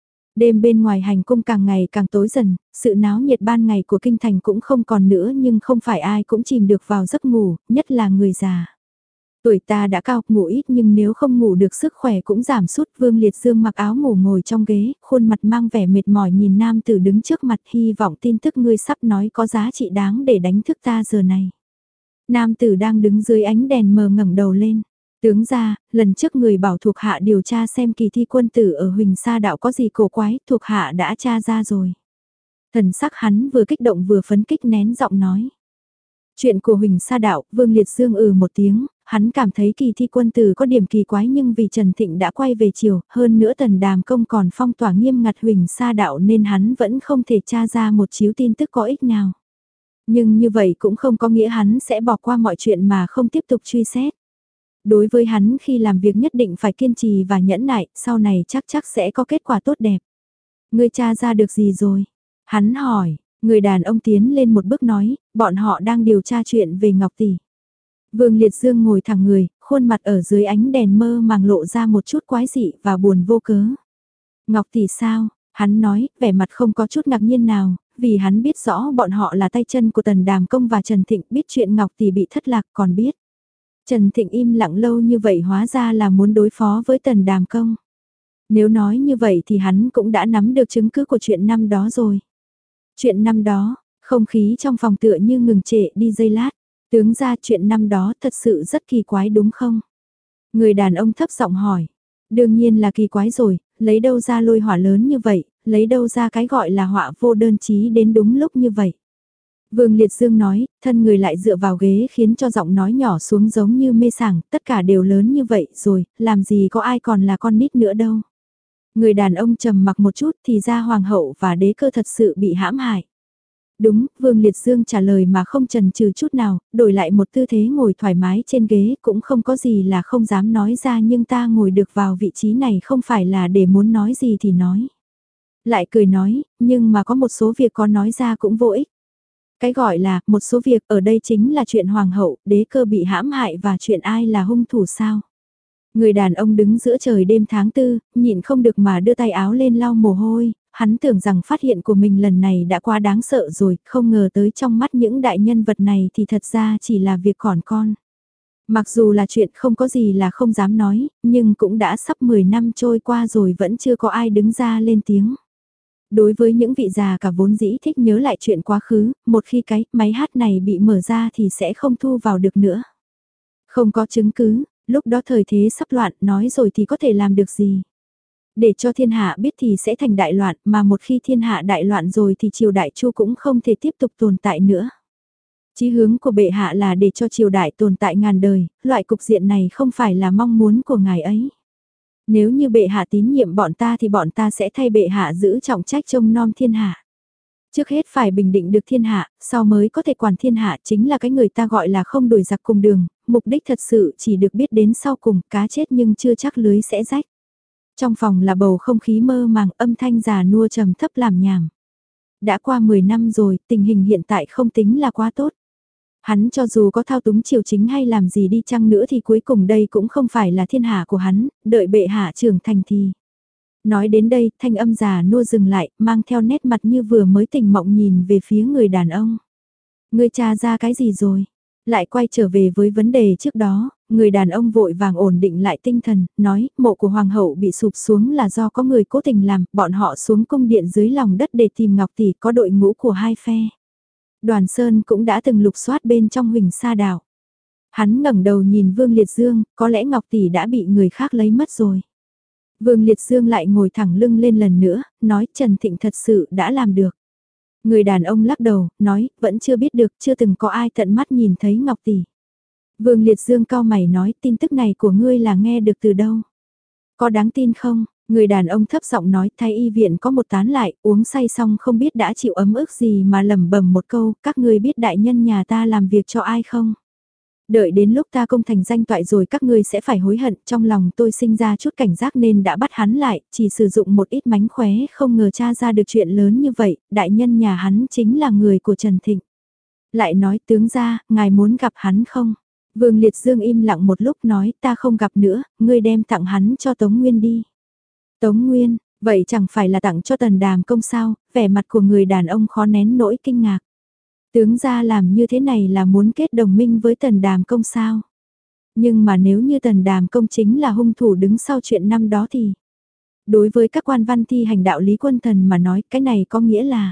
Đêm bên ngoài hành cung càng ngày càng tối dần, sự náo nhiệt ban ngày của kinh thành cũng không còn nữa, nhưng không phải ai cũng chìm được vào giấc ngủ, nhất là người già. Tuổi ta đã cao, ngủ ít nhưng nếu không ngủ được sức khỏe cũng giảm sút. Vương Liệt Dương mặc áo ngủ ngồi trong ghế, khuôn mặt mang vẻ mệt mỏi nhìn nam tử đứng trước mặt, hy vọng tin tức ngươi sắp nói có giá trị đáng để đánh thức ta giờ này. Nam tử đang đứng dưới ánh đèn mờ ngẩng đầu lên. Tướng ra, lần trước người bảo thuộc hạ điều tra xem kỳ thi quân tử ở Huỳnh Sa Đạo có gì cổ quái, thuộc hạ đã tra ra rồi. Thần sắc hắn vừa kích động vừa phấn kích nén giọng nói. Chuyện của Huỳnh Sa Đạo, Vương Liệt Dương ừ một tiếng, hắn cảm thấy kỳ thi quân tử có điểm kỳ quái nhưng vì Trần Thịnh đã quay về chiều, hơn nữa Tần Đàm Công còn phong tỏa nghiêm ngặt Huỳnh Sa Đạo nên hắn vẫn không thể tra ra một chiếu tin tức có ích nào. Nhưng như vậy cũng không có nghĩa hắn sẽ bỏ qua mọi chuyện mà không tiếp tục truy xét. Đối với hắn khi làm việc nhất định phải kiên trì và nhẫn nại, sau này chắc chắc sẽ có kết quả tốt đẹp. Ngươi tra ra được gì rồi? Hắn hỏi, người đàn ông tiến lên một bước nói, bọn họ đang điều tra chuyện về Ngọc Tỷ. Vương Liệt Dương ngồi thẳng người, khuôn mặt ở dưới ánh đèn mơ màng lộ ra một chút quái dị và buồn vô cớ. Ngọc Tỷ sao? Hắn nói, vẻ mặt không có chút ngạc nhiên nào, vì hắn biết rõ bọn họ là tay chân của Tần Đàm Công và Trần Thịnh, biết chuyện Ngọc Tỷ bị thất lạc còn biết. Trần Thịnh im lặng lâu như vậy hóa ra là muốn đối phó với Tần Đàm Công. Nếu nói như vậy thì hắn cũng đã nắm được chứng cứ của chuyện năm đó rồi. Chuyện năm đó, không khí trong phòng tựa như ngừng trệ đi giây lát. Tướng ra chuyện năm đó thật sự rất kỳ quái đúng không? Người đàn ông thấp giọng hỏi. Đương nhiên là kỳ quái rồi, lấy đâu ra lôi hỏa lớn như vậy, lấy đâu ra cái gọi là họa vô đơn chí đến đúng lúc như vậy. Vương Liệt Dương nói, thân người lại dựa vào ghế khiến cho giọng nói nhỏ xuống giống như mê sảng, tất cả đều lớn như vậy rồi, làm gì có ai còn là con nít nữa đâu. Người đàn ông trầm mặc một chút thì ra hoàng hậu và đế cơ thật sự bị hãm hại. Đúng, Vương Liệt Dương trả lời mà không chần chừ chút nào, đổi lại một tư thế ngồi thoải mái trên ghế cũng không có gì là không dám nói ra nhưng ta ngồi được vào vị trí này không phải là để muốn nói gì thì nói. Lại cười nói, nhưng mà có một số việc có nói ra cũng vô ích. Cái gọi là, một số việc ở đây chính là chuyện hoàng hậu, đế cơ bị hãm hại và chuyện ai là hung thủ sao. Người đàn ông đứng giữa trời đêm tháng tư, nhịn không được mà đưa tay áo lên lau mồ hôi, hắn tưởng rằng phát hiện của mình lần này đã quá đáng sợ rồi, không ngờ tới trong mắt những đại nhân vật này thì thật ra chỉ là việc còn con. Mặc dù là chuyện không có gì là không dám nói, nhưng cũng đã sắp mười năm trôi qua rồi vẫn chưa có ai đứng ra lên tiếng. Đối với những vị già cả vốn dĩ thích nhớ lại chuyện quá khứ, một khi cái máy hát này bị mở ra thì sẽ không thu vào được nữa. Không có chứng cứ, lúc đó thời thế sắp loạn, nói rồi thì có thể làm được gì. Để cho thiên hạ biết thì sẽ thành đại loạn, mà một khi thiên hạ đại loạn rồi thì triều đại Chu cũng không thể tiếp tục tồn tại nữa. Chí hướng của bệ hạ là để cho triều đại tồn tại ngàn đời, loại cục diện này không phải là mong muốn của ngài ấy. Nếu như bệ hạ tín nhiệm bọn ta thì bọn ta sẽ thay bệ hạ giữ trọng trách trông nom thiên hạ. Trước hết phải bình định được thiên hạ, sau mới có thể quản thiên hạ chính là cái người ta gọi là không đuổi giặc cùng đường, mục đích thật sự chỉ được biết đến sau cùng, cá chết nhưng chưa chắc lưới sẽ rách. Trong phòng là bầu không khí mơ màng, âm thanh già nua trầm thấp làm nhảm. Đã qua mười năm rồi, tình hình hiện tại không tính là quá tốt. Hắn cho dù có thao túng triều chính hay làm gì đi chăng nữa thì cuối cùng đây cũng không phải là thiên hạ của hắn, đợi bệ hạ trưởng thành thì. Nói đến đây, thanh âm già nua dừng lại, mang theo nét mặt như vừa mới tỉnh mộng nhìn về phía người đàn ông. Ngươi tra ra cái gì rồi? Lại quay trở về với vấn đề trước đó, người đàn ông vội vàng ổn định lại tinh thần, nói mộ của hoàng hậu bị sụp xuống là do có người cố tình làm, bọn họ xuống cung điện dưới lòng đất để tìm Ngọc Tỷ, có đội ngũ của hai phe. Đoàn Sơn cũng đã từng lục soát bên trong Huỳnh Sa đảo. Hắn ngẩng đầu nhìn Vương Liệt Dương, có lẽ Ngọc Tỷ đã bị người khác lấy mất rồi. Vương Liệt Dương lại ngồi thẳng lưng lên lần nữa, nói Trần Thịnh thật sự đã làm được. Người đàn ông lắc đầu, nói, vẫn chưa biết được, chưa từng có ai tận mắt nhìn thấy Ngọc Tỷ. Vương Liệt Dương cau mày nói, tin tức này của ngươi là nghe được từ đâu? Có đáng tin không? Người đàn ông thấp giọng nói, thái y viện có một tán lại, uống say xong không biết đã chịu ấm ức gì mà lẩm bẩm một câu, các ngươi biết đại nhân nhà ta làm việc cho ai không? Đợi đến lúc ta công thành danh toại rồi các ngươi sẽ phải hối hận, trong lòng tôi sinh ra chút cảnh giác nên đã bắt hắn lại, chỉ sử dụng một ít mánh khóe không ngờ tra ra được chuyện lớn như vậy, đại nhân nhà hắn chính là người của Trần Thịnh. Lại nói tướng ra, ngài muốn gặp hắn không? Vương Liệt Dương im lặng một lúc nói ta không gặp nữa, ngươi đem tặng hắn cho Tống Nguyên đi. Tống Nguyên, vậy chẳng phải là tặng cho Tần Đàm Công sao, vẻ mặt của người đàn ông khó nén nỗi kinh ngạc. Tướng gia làm như thế này là muốn kết đồng minh với Tần Đàm Công sao? Nhưng mà nếu như Tần Đàm Công chính là hung thủ đứng sau chuyện năm đó thì... Đối với các quan văn thi hành đạo lý quân thần mà nói cái này có nghĩa là...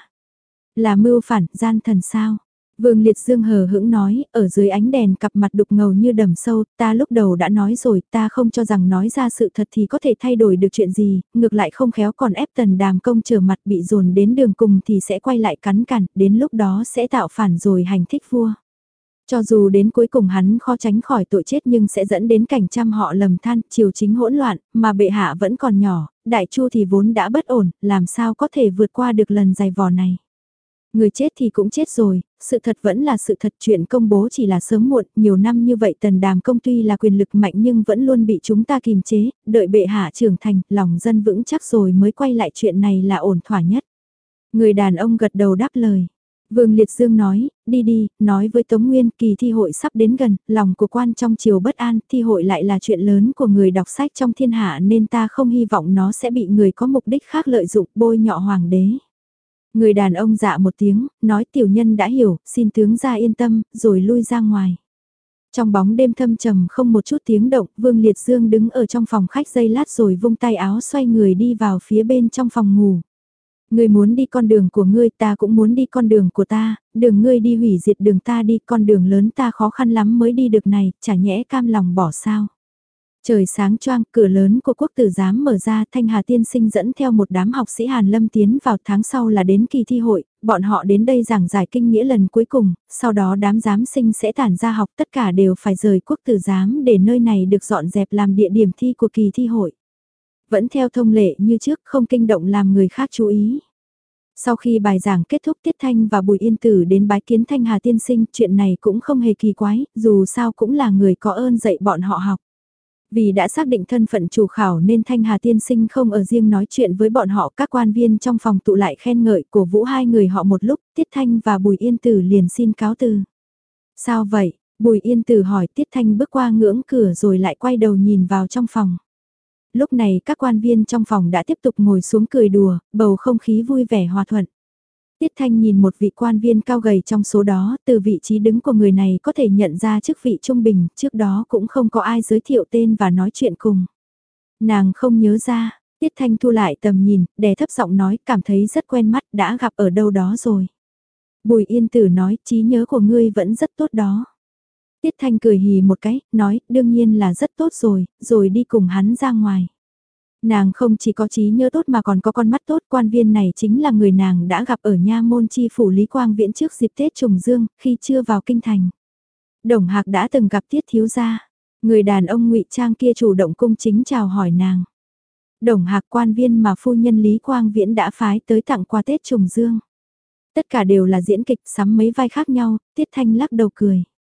Là mưu phản, gian thần sao? Vương Liệt Dương hờ hững nói, ở dưới ánh đèn cặp mặt đục ngầu như đầm sâu, ta lúc đầu đã nói rồi, ta không cho rằng nói ra sự thật thì có thể thay đổi được chuyện gì, ngược lại không khéo còn ép Tần Đàm Công trở mặt bị dồn đến đường cùng thì sẽ quay lại cắn cằn, đến lúc đó sẽ tạo phản rồi hành thích vua. Cho dù đến cuối cùng hắn khó tránh khỏi tội chết nhưng sẽ dẫn đến cảnh trăm họ lầm than, triều chính hỗn loạn, mà bệ hạ vẫn còn nhỏ, đại chu thì vốn đã bất ổn, làm sao có thể vượt qua được lần dày vò này. Người chết thì cũng chết rồi, sự thật vẫn là sự thật, chuyện công bố chỉ là sớm muộn, nhiều năm như vậy Tần Đàm Công tuy là quyền lực mạnh nhưng vẫn luôn bị chúng ta kìm chế, đợi bệ hạ trưởng thành, lòng dân vững chắc rồi mới quay lại chuyện này là ổn thỏa nhất. Người đàn ông gật đầu đáp lời. Vương Liệt Dương nói, đi đi, nói với Tống Nguyên kỳ thi hội sắp đến gần, lòng của quan trong triều bất an, thi hội lại là chuyện lớn của người đọc sách trong thiên hạ nên ta không hy vọng nó sẽ bị người có mục đích khác lợi dụng bôi nhọ hoàng đế. Người đàn ông dạ một tiếng, nói tiểu nhân đã hiểu, xin tướng ra yên tâm, rồi lui ra ngoài. Trong bóng đêm thâm trầm không một chút tiếng động, Vương Liệt Dương đứng ở trong phòng khách giây lát rồi vung tay áo xoay người đi vào phía bên trong phòng ngủ. Ngươi muốn đi con đường của ngươi, ta cũng muốn đi con đường của ta, đường ngươi đi hủy diệt đường ta đi, con đường lớn ta khó khăn lắm mới đi được này, chả nhẽ cam lòng bỏ sao. Trời sáng choang, cửa lớn của quốc tử giám mở ra, Thanh Hà tiên sinh dẫn theo một đám học sĩ Hàn Lâm tiến vào, tháng sau là đến kỳ thi hội, bọn họ đến đây giảng giải kinh nghĩa lần cuối cùng, sau đó đám giám sinh sẽ tản ra học, tất cả đều phải rời quốc tử giám để nơi này được dọn dẹp làm địa điểm thi của kỳ thi hội. Vẫn theo thông lệ như trước, không kinh động làm người khác chú ý. Sau khi bài giảng kết thúc, Tiết Thanh và Bùi Yên Tử đến bái kiến Thanh Hà tiên sinh, chuyện này cũng không hề kỳ quái, dù sao cũng là người có ơn dạy bọn họ học. Vì đã xác định thân phận chủ khảo nên Thanh Hà tiên sinh không ở riêng nói chuyện với bọn họ, các quan viên trong phòng tụ lại khen ngợi cổ vũ hai người họ một lúc, Tiết Thanh và Bùi Yên Tử liền xin cáo từ. Sao vậy? Bùi Yên Tử hỏi. Tiết Thanh bước qua ngưỡng cửa rồi lại quay đầu nhìn vào trong phòng. Lúc này các quan viên trong phòng đã tiếp tục ngồi xuống cười đùa, bầu không khí vui vẻ hòa thuận. Tiết Thanh nhìn một vị quan viên cao gầy trong số đó, từ vị trí đứng của người này có thể nhận ra chức vị trung bình, trước đó cũng không có ai giới thiệu tên và nói chuyện cùng. Nàng không nhớ ra, Tiết Thanh thu lại tầm nhìn, đè thấp giọng nói, cảm thấy rất quen mắt, đã gặp ở đâu đó rồi. Bùi Yên Tử nói, trí nhớ của ngươi vẫn rất tốt đó. Tiết Thanh cười hì một cái, nói, đương nhiên là rất tốt rồi, rồi đi cùng hắn ra ngoài. Nàng không chỉ có trí nhớ tốt mà còn có con mắt tốt, quan viên này chính là người nàng đã gặp ở nha môn chi phủ Lý Quang Viễn trước dịp Tết Trùng Dương, khi chưa vào kinh thành. Đồng Hạc đã từng gặp Tiết thiếu gia, người đàn ông ngụy trang kia chủ động cung chính chào hỏi nàng. Đồng Hạc quan viên mà phu nhân Lý Quang Viễn đã phái tới tặng quà Tết Trùng Dương. Tất cả đều là diễn kịch, sắm mấy vai khác nhau, Tiết Thanh lắc đầu cười.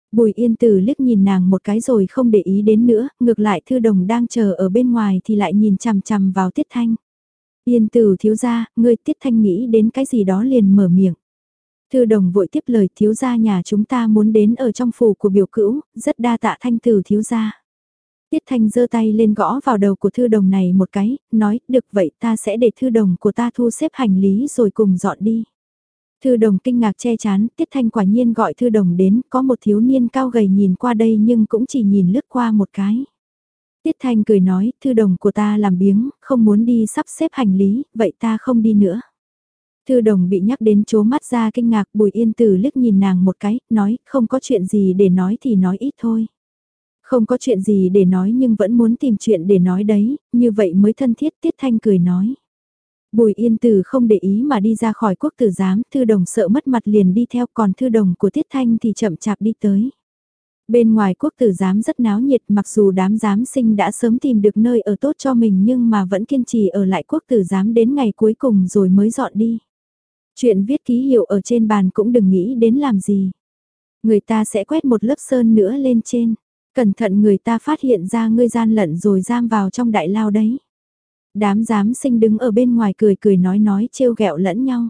Bùi Yên Tử liếc nhìn nàng một cái rồi không để ý đến nữa, ngược lại Thư Đồng đang chờ ở bên ngoài thì lại nhìn chằm chằm vào Tiết Thanh. Yên Tử thiếu gia, ngươi. Tiết Thanh nghĩ đến cái gì đó liền mở miệng. Thư Đồng vội tiếp lời, thiếu gia nhà chúng ta muốn đến ở trong phủ của biểu cữu, rất đa tạ Thanh Tử thiếu gia. Tiết Thanh giơ tay lên gõ vào đầu của Thư Đồng này một cái, nói, được vậy ta sẽ để Thư Đồng của ta thu xếp hành lý rồi cùng dọn đi. Thư Đồng kinh ngạc che chán, Tiết Thanh quả nhiên gọi Thư Đồng đến, có một thiếu niên cao gầy nhìn qua đây nhưng cũng chỉ nhìn lướt qua một cái. Tiết Thanh cười nói, Thư Đồng của ta làm biếng, không muốn đi sắp xếp hành lý, vậy ta không đi nữa. Thư Đồng bị nhắc đến chố mắt ra kinh ngạc, Bùi Yên Tử liếc nhìn nàng một cái, nói, không có chuyện gì để nói thì nói ít thôi. Không có chuyện gì để nói nhưng vẫn muốn tìm chuyện để nói đấy, như vậy mới thân thiết. Tiết Thanh cười nói. Bùi Yên Tử không để ý mà đi ra khỏi quốc tử giám, Thư Đồng sợ mất mặt liền đi theo, còn Thư Đồng của Tiết Thanh thì chậm chạp đi tới. Bên ngoài quốc tử giám rất náo nhiệt, mặc dù đám giám sinh đã sớm tìm được nơi ở tốt cho mình nhưng mà vẫn kiên trì ở lại quốc tử giám đến ngày cuối cùng rồi mới dọn đi. Chuyện viết ký hiệu ở trên bàn cũng đừng nghĩ đến làm gì. Người ta sẽ quét một lớp sơn nữa lên trên. Cẩn thận người ta phát hiện ra ngươi gian lận rồi giam vào trong đại lao đấy. Đám giám sinh đứng ở bên ngoài cười cười nói nói trêu ghẹo lẫn nhau.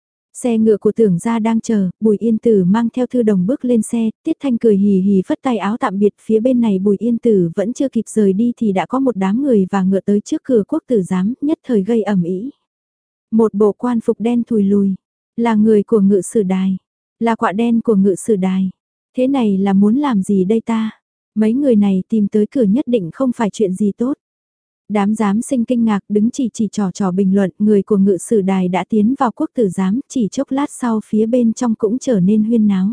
Xe ngựa của Tưởng gia đang chờ, Bùi Yên Tử mang theo Thư Đồng bước lên xe, Tiết Thanh cười hì hì phất tay áo tạm biệt, phía bên này Bùi Yên Tử vẫn chưa kịp rời đi thì đã có một đám người và ngựa tới trước cửa quốc tử giám, nhất thời gây ẩm ĩ. Một bộ quan phục đen thùi lùi, là người của ngự sử đài, là quạ đen của ngự sử đài. Thế này là muốn làm gì đây ta? Mấy người này tìm tới cửa nhất định không phải chuyện gì tốt. Đám giám sinh kinh ngạc đứng chỉ chỉ trò trò bình luận, người của ngự sử đài đã tiến vào quốc tử giám, chỉ chốc lát sau phía bên trong cũng trở nên huyên náo.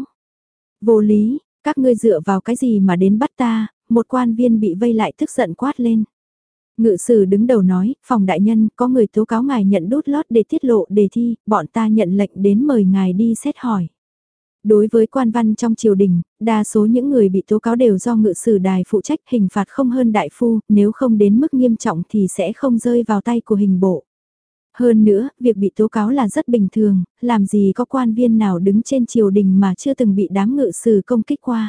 Vô lý, các ngươi dựa vào cái gì mà đến bắt ta? Một quan viên bị vây lại tức giận quát lên. Ngự sử đứng đầu nói, phòng đại nhân, có người tố cáo ngài nhận đút lót để tiết lộ đề thi, bọn ta nhận lệnh đến mời ngài đi xét hỏi. Đối với quan văn trong triều đình, đa số những người bị tố cáo đều do ngự sử đài phụ trách, hình phạt không hơn đại phu, nếu không đến mức nghiêm trọng thì sẽ không rơi vào tay của hình bộ. Hơn nữa, việc bị tố cáo là rất bình thường, làm gì có quan viên nào đứng trên triều đình mà chưa từng bị đám ngự sử công kích qua.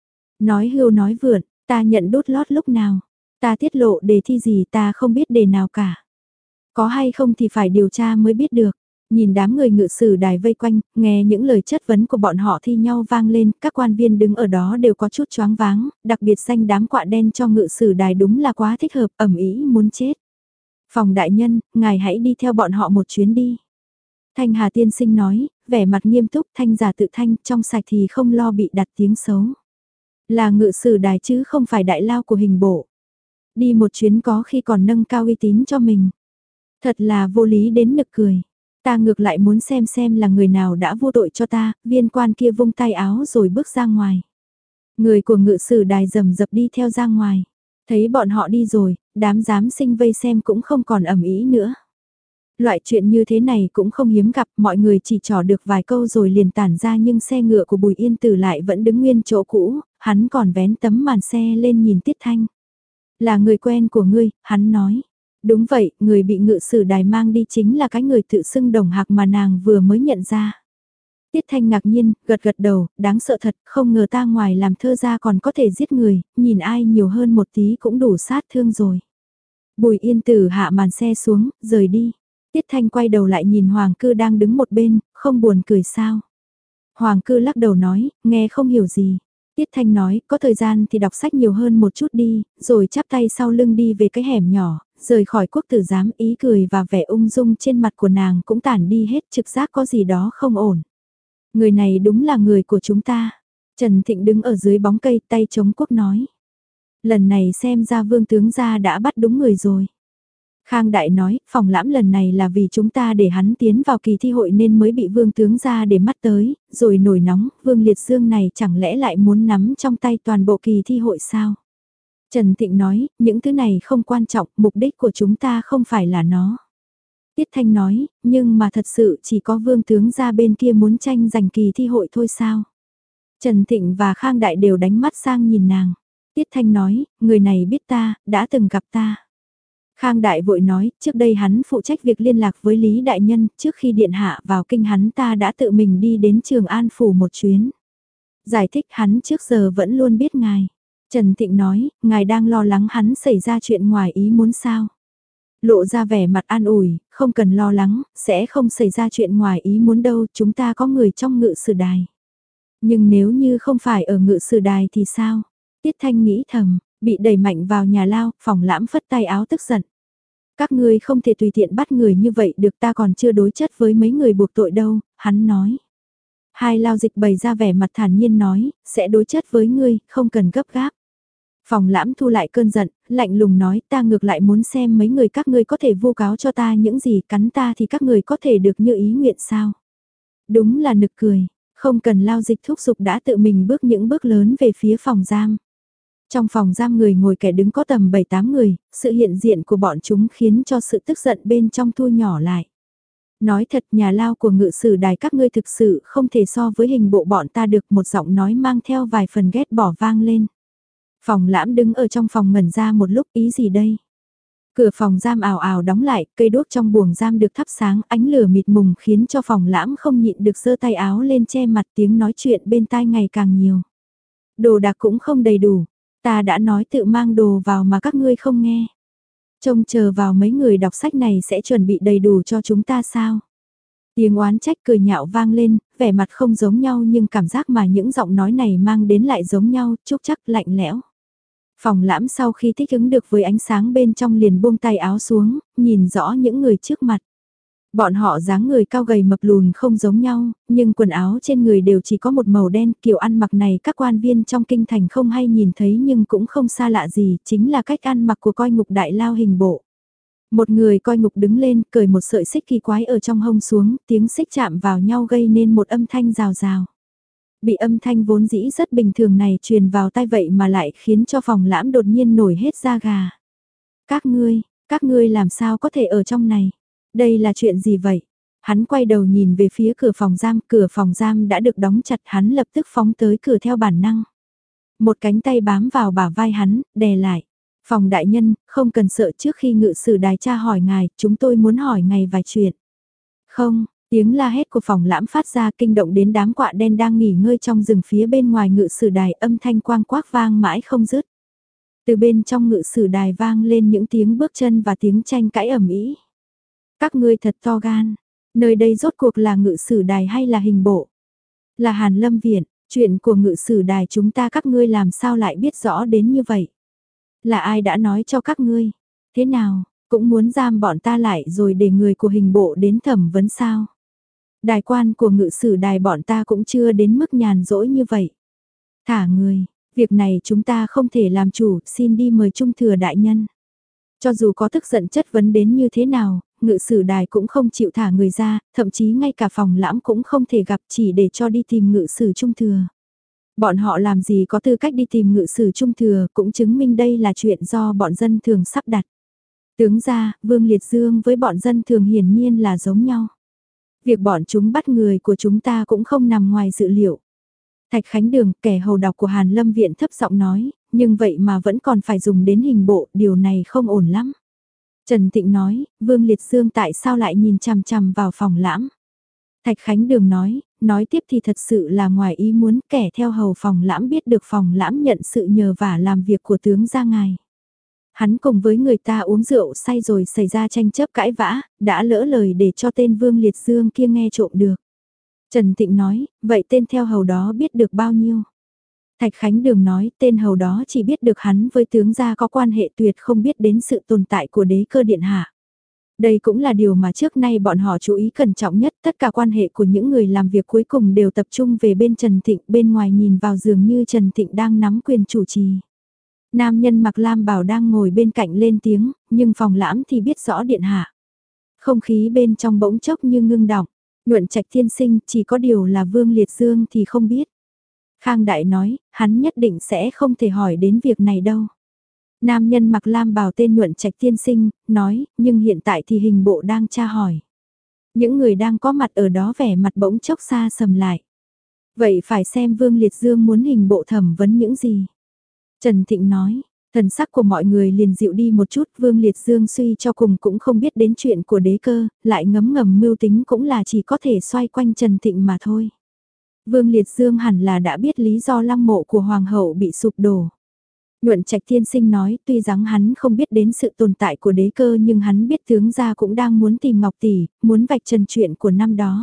Nói hưu nói vượn, ta nhận đút lót lúc nào, ta tiết lộ đề thi gì ta không biết đề nào cả. Có hay không thì phải điều tra mới biết được. Nhìn đám người ngự sử đài vây quanh, nghe những lời chất vấn của bọn họ thi nhau vang lên, các quan viên đứng ở đó đều có chút choáng váng, đặc biệt danh đám quạ đen cho ngự sử đài đúng là quá thích hợp, ẩm ý muốn chết. Phòng đại nhân, ngài hãy đi theo bọn họ một chuyến đi. Thanh Hà tiên sinh nói, vẻ mặt nghiêm túc, thanh giả tự thanh, trong sạch thì không lo bị đặt tiếng xấu. Là ngự sử đài chứ không phải đại lao của hình bộ. Đi một chuyến có khi còn nâng cao uy tín cho mình. Thật là vô lý đến nực cười. Ta ngược lại muốn xem xem là người nào đã vô tội cho ta, viên quan kia vung tay áo rồi bước ra ngoài. Người của ngự sử đài rầm rập đi theo ra ngoài. Thấy bọn họ đi rồi, đám giám sinh vây xem cũng không còn ẩm ý nữa. Loại chuyện như thế này cũng không hiếm gặp, mọi người chỉ trò được vài câu rồi liền tản ra nhưng xe ngựa của Bùi Yên Tử lại vẫn đứng nguyên chỗ cũ, hắn còn vén tấm màn xe lên nhìn Tiết Thanh. Là người quen của ngươi, hắn nói. Đúng vậy, người bị ngự sử đài mang đi chính là cái người tự xưng Đồng Hạc mà nàng vừa mới nhận ra. Tiết Thanh ngạc nhiên, gật gật đầu, đáng sợ thật, không ngờ ta ngoài làm thơ ra còn có thể giết người, nhìn ai nhiều hơn một tí cũng đủ sát thương rồi. Bùi Yên Tử hạ màn xe xuống, rời đi. Tiết Thanh quay đầu lại nhìn Hoàng Cư đang đứng một bên, không buồn cười sao. Hoàng Cư lắc đầu nói, nghe không hiểu gì. Tiết Thanh nói, có thời gian thì đọc sách nhiều hơn một chút đi, rồi chắp tay sau lưng đi về cái hẻm nhỏ, rời khỏi quốc tử giám, ý cười và vẻ ung dung trên mặt của nàng cũng tản đi hết, trực giác có gì đó không ổn. Người này đúng là người của chúng ta. Trần Thịnh đứng ở dưới bóng cây tay chống quốc nói. Lần này xem ra vương tướng gia đã bắt đúng người rồi. Khang Đại nói, phòng lãm lần này là vì chúng ta để hắn tiến vào kỳ thi hội nên mới bị vương tướng gia để mắt tới, rồi nổi nóng, vương liệt dương này chẳng lẽ lại muốn nắm trong tay toàn bộ kỳ thi hội sao? Trần Thịnh nói, những thứ này không quan trọng, mục đích của chúng ta không phải là nó. Tiết Thanh nói, nhưng mà thật sự chỉ có vương tướng gia bên kia muốn tranh giành kỳ thi hội thôi sao? Trần Thịnh và Khang Đại đều đánh mắt sang nhìn nàng. Tiết Thanh nói, người này biết ta, đã từng gặp ta. Khang Đại vội nói, trước đây hắn phụ trách việc liên lạc với Lý Đại Nhân, trước khi điện hạ vào kinh hắn ta đã tự mình đi đến Trường An Phủ một chuyến. Giải thích hắn trước giờ vẫn luôn biết ngài. Trần Thịnh nói, ngài đang lo lắng hắn xảy ra chuyện ngoài ý muốn sao. Lộ ra vẻ mặt an ủi, không cần lo lắng, sẽ không xảy ra chuyện ngoài ý muốn đâu, chúng ta có người trong ngự sử đài. Nhưng nếu như không phải ở ngự sử đài thì sao? Tiết Thanh nghĩ thầm, bị đẩy mạnh vào nhà lao, Phòng Lãm phất tay áo tức giận. Các ngươi không thể tùy tiện bắt người như vậy được, ta còn chưa đối chất với mấy người buộc tội đâu, hắn nói. Hai lao dịch bày ra vẻ mặt thản nhiên nói, sẽ đối chất với ngươi, không cần gấp gáp. Phòng Lãm thu lại cơn giận, lạnh lùng nói, ta ngược lại muốn xem mấy người các ngươi có thể vu cáo cho ta những gì, cắn ta thì các người có thể được như ý nguyện sao. Đúng là nực cười, không cần lao dịch thúc giục đã tự mình bước những bước lớn về phía phòng giam. Trong phòng giam người ngồi kẻ đứng có tầm bảy tám người, sự hiện diện của bọn chúng khiến cho sự tức giận bên trong thu nhỏ lại. Nói thật, nhà lao của ngự sử đài các ngươi thực sự không thể so với hình bộ bọn ta được, một giọng nói mang theo vài phần ghét bỏ vang lên. Phòng Lãm đứng ở trong phòng ngẩn ra một lúc, ý gì đây? Cửa phòng giam ào ào đóng lại, cây đốt trong buồng giam được thắp sáng, ánh lửa mịt mùng khiến cho Phòng Lãm không nhịn được giơ tay áo lên che mặt, tiếng nói chuyện bên tai ngày càng nhiều. Đồ đạc cũng không đầy đủ, ta đã nói tự mang đồ vào mà các ngươi không nghe. Trông chờ vào mấy người đọc sách này sẽ chuẩn bị đầy đủ cho chúng ta sao? Tiếng oán trách cười nhạo vang lên, vẻ mặt không giống nhau nhưng cảm giác mà những giọng nói này mang đến lại giống nhau, trúc chắc lạnh lẽo. Phòng Lãm sau khi thích ứng được với ánh sáng bên trong liền buông tay áo xuống, nhìn rõ những người trước mặt. Bọn họ dáng người cao gầy mập lùn không giống nhau, nhưng quần áo trên người đều chỉ có một màu đen, kiểu ăn mặc này các quan viên trong kinh thành không hay nhìn thấy nhưng cũng không xa lạ gì, chính là cách ăn mặc của coi ngục đại lao hình bộ. Một người coi ngục đứng lên, cởi một sợi xích kỳ quái ở trong hông xuống, tiếng xích chạm vào nhau gây nên một âm thanh rào rào. Bị âm thanh vốn dĩ rất bình thường này truyền vào tai vậy mà lại khiến cho Phòng Lãm đột nhiên nổi hết da gà. Các ngươi, các ngươi làm sao có thể ở trong này? Đây là chuyện gì vậy? Hắn quay đầu nhìn về phía cửa phòng giam, cửa phòng giam đã được đóng chặt, hắn lập tức phóng tới cửa theo bản năng. Một cánh tay bám vào bả vai hắn, đè lại. Phòng đại nhân, không cần sợ, trước khi ngự sử đài tra hỏi ngài, chúng tôi muốn hỏi ngài vài chuyện. Không, tiếng la hét của Phòng Lãm phát ra kinh động đến đám quạ đen đang nghỉ ngơi trong rừng phía bên ngoài ngự sử đài, âm thanh quang quác vang mãi không dứt. Từ bên trong ngự sử đài vang lên những tiếng bước chân và tiếng tranh cãi ầm ĩ. Các ngươi thật to gan, nơi đây rốt cuộc là ngự sử đài hay là hình bộ? Là Hàn Lâm Viện, chuyện của ngự sử đài chúng ta các ngươi làm sao lại biết rõ đến như vậy? Là ai đã nói cho các ngươi? Thế nào, cũng muốn giam bọn ta lại rồi để người của hình bộ đến thẩm vấn sao? Đài quan của ngự sử đài bọn ta cũng chưa đến mức nhàn rỗi như vậy. Thả người, việc này chúng ta không thể làm chủ, xin đi mời trung thừa đại nhân. Cho dù có tức giận chất vấn đến như thế nào, ngự sử đài cũng không chịu thả người ra, thậm chí ngay cả Phòng Lãm cũng không thể gặp chỉ để cho đi tìm ngự sử trung thừa. Bọn họ làm gì có tư cách đi tìm ngự sử trung thừa, cũng chứng minh đây là chuyện do bọn dân thường sắp đặt. Tướng ra, Vương Liệt Dương với bọn dân thường hiển nhiên là giống nhau. Việc bọn chúng bắt người của chúng ta cũng không nằm ngoài dự liệu. Thạch Khánh Đường, kẻ hầu đọc của Hàn Lâm Viện thấp giọng nói, nhưng vậy mà vẫn còn phải dùng đến hình bộ, điều này không ổn lắm. Trần Tịnh nói, Vương Liệt Dương tại sao lại nhìn chằm chằm vào Phòng Lãm? Thạch Khánh Đường nói, nói tiếp thì thật sự là ngoài ý muốn, kẻ theo hầu Phòng Lãm biết được Phòng Lãm nhận sự nhờ vả làm việc của tướng gia ngài. Hắn cùng với người ta uống rượu say rồi xảy ra tranh chấp cãi vã, đã lỡ lời để cho tên Vương Liệt Dương kia nghe trộm được. Trần Tịnh nói, vậy tên theo hầu đó biết được bao nhiêu? Thạch Khánh Đường nói, tên hầu đó chỉ biết được hắn với tướng gia có quan hệ tuyệt không biết đến sự tồn tại của đế cơ điện hạ. Đây cũng là điều mà trước nay bọn họ chú ý cẩn trọng nhất, tất cả quan hệ của những người làm việc cuối cùng đều tập trung về bên Trần Thịnh, bên ngoài nhìn vào dường như Trần Thịnh đang nắm quyền chủ trì. Nam nhân mặc lam bào đang ngồi bên cạnh lên tiếng, nhưng Phòng Lãm thì biết rõ điện hạ. Không khí bên trong bỗng chốc như ngưng đọng, Nhuận Trạch tiên sinh, chỉ có điều là Vương Liệt Dương thì không biết. Khang Đại nói, hắn nhất định sẽ không thể hỏi đến việc này đâu. Nam nhân mặc lam bào tên Nhuận Trạch tiên sinh, nói, nhưng hiện tại thì hình bộ đang tra hỏi. Những người đang có mặt ở đó vẻ mặt bỗng chốc xa sầm lại. Vậy phải xem Vương Liệt Dương muốn hình bộ thẩm vấn những gì. Trần Thịnh nói, thần sắc của mọi người liền dịu đi một chút, Vương Liệt Dương suy cho cùng cũng không biết đến chuyện của đế cơ, lại ngấm ngầm mưu tính cũng là chỉ có thể xoay quanh Trần Thịnh mà thôi. Vương Liệt Dương hẳn là đã biết lý do lăng mộ của Hoàng hậu bị sụp đổ. Nhuận Trạch Tiên Sinh nói, tuy rằng hắn không biết đến sự tồn tại của đế cơ nhưng hắn biết tướng gia cũng đang muốn tìm Ngọc Tỷ, muốn vạch trần chuyện của năm đó.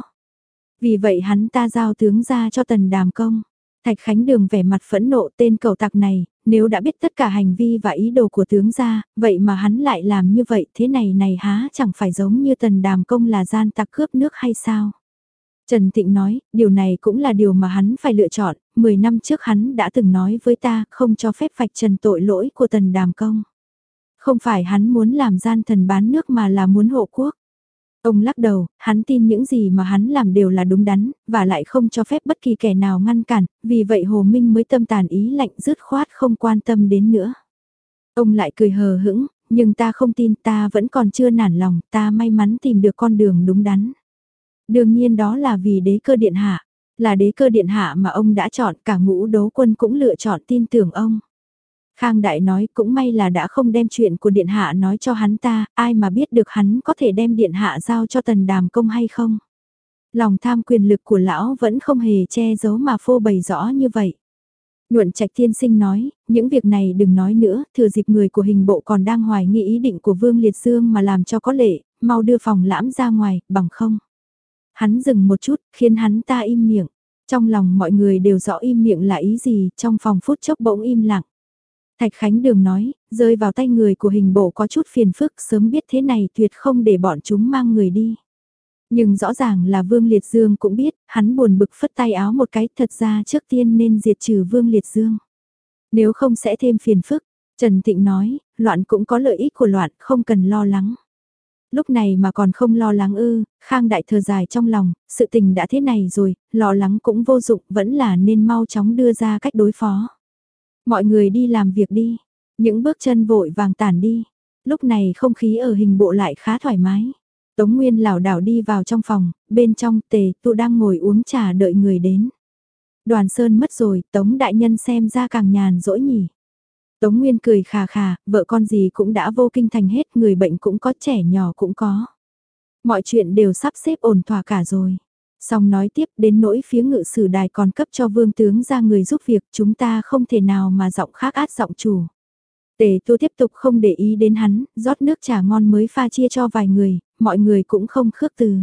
Vì vậy hắn ta giao tướng gia cho Tần Đàm Công. Thạch Khánh Đường vẻ mặt phẫn nộ, tên cẩu tặc này, nếu đã biết tất cả hành vi và ý đồ của tướng gia, vậy mà hắn lại làm như vậy, thế này này há chẳng phải giống như Tần Đàm Công là gian tặc cướp nước hay sao? Trần Tịnh nói, điều này cũng là điều mà hắn phải lựa chọn, mười năm trước hắn đã từng nói với ta không cho phép vạch trần tội lỗi của Tần Đàm Công. Không phải hắn muốn làm gian thần bán nước mà là muốn hộ quốc. Ông lắc đầu, hắn tin những gì mà hắn làm đều là đúng đắn, và lại không cho phép bất kỳ kẻ nào ngăn cản, vì vậy Hồ Minh mới tâm tàn ý lạnh dứt khoát không quan tâm đến nữa. Ông lại cười hờ hững, nhưng ta không tin, ta vẫn còn chưa nản lòng, ta may mắn tìm được con đường đúng đắn. Đương nhiên đó là vì đế cơ điện hạ, là đế cơ điện hạ mà ông đã chọn, cả ngũ đấu quân cũng lựa chọn tin tưởng ông. Khang Đại nói cũng may là đã không đem chuyện của điện hạ nói cho hắn ta, ai mà biết được hắn có thể đem điện hạ giao cho Tần Đàm Công hay không. Lòng tham quyền lực của lão vẫn không hề che giấu mà phô bày rõ như vậy. Nhuận Trạch Tiên Sinh nói, những việc này đừng nói nữa, thừa dịp người của hình bộ còn đang hoài nghi ý định của Vương Liệt Dương mà làm cho có lệ, mau đưa phòng lãm ra ngoài, bằng không. Hắn dừng một chút, khiến hắn ta im miệng. Trong lòng mọi người đều rõ im miệng là ý gì, trong phòng phút chốc bỗng im lặng. Thạch Khánh Đường nói, rơi vào tay người của hình bộ có chút phiền phức, sớm biết thế này tuyệt không để bọn chúng mang người đi. Nhưng rõ ràng là Vương Liệt Dương cũng biết, hắn buồn bực phất tay áo một cái, thật ra trước tiên nên diệt trừ Vương Liệt Dương. Nếu không sẽ thêm phiền phức, Trần Tịnh nói, loạn cũng có lợi ích của loạn, không cần lo lắng. Lúc này mà còn không lo lắng ư, Khang Đại thở dài trong lòng, sự tình đã thế này rồi, lo lắng cũng vô dụng, vẫn là nên mau chóng đưa ra cách đối phó. Mọi người đi làm việc đi, những bước chân vội vàng tản đi. Lúc này không khí ở hình bộ lại khá thoải mái. Tống Nguyên lảo đảo đi vào trong phòng, bên trong Tề Tu đang ngồi uống trà đợi người đến. Đoàn Sơn mất rồi, Tống Đại Nhân xem ra càng nhàn rỗi nhỉ. Tống Nguyên cười khà khà, vợ con gì cũng đã vô kinh thành hết, người bệnh cũng có, trẻ nhỏ cũng có. Mọi chuyện đều sắp xếp ổn thỏa cả rồi. Xong nói tiếp, đến nỗi phía ngự sử đài còn cấp cho vương tướng ra người giúp việc, chúng ta không thể nào mà giọng khác át giọng chủ. Tề Tu tiếp tục không để ý đến hắn, rót nước trà ngon mới pha chia cho vài người, mọi người cũng không khước từ.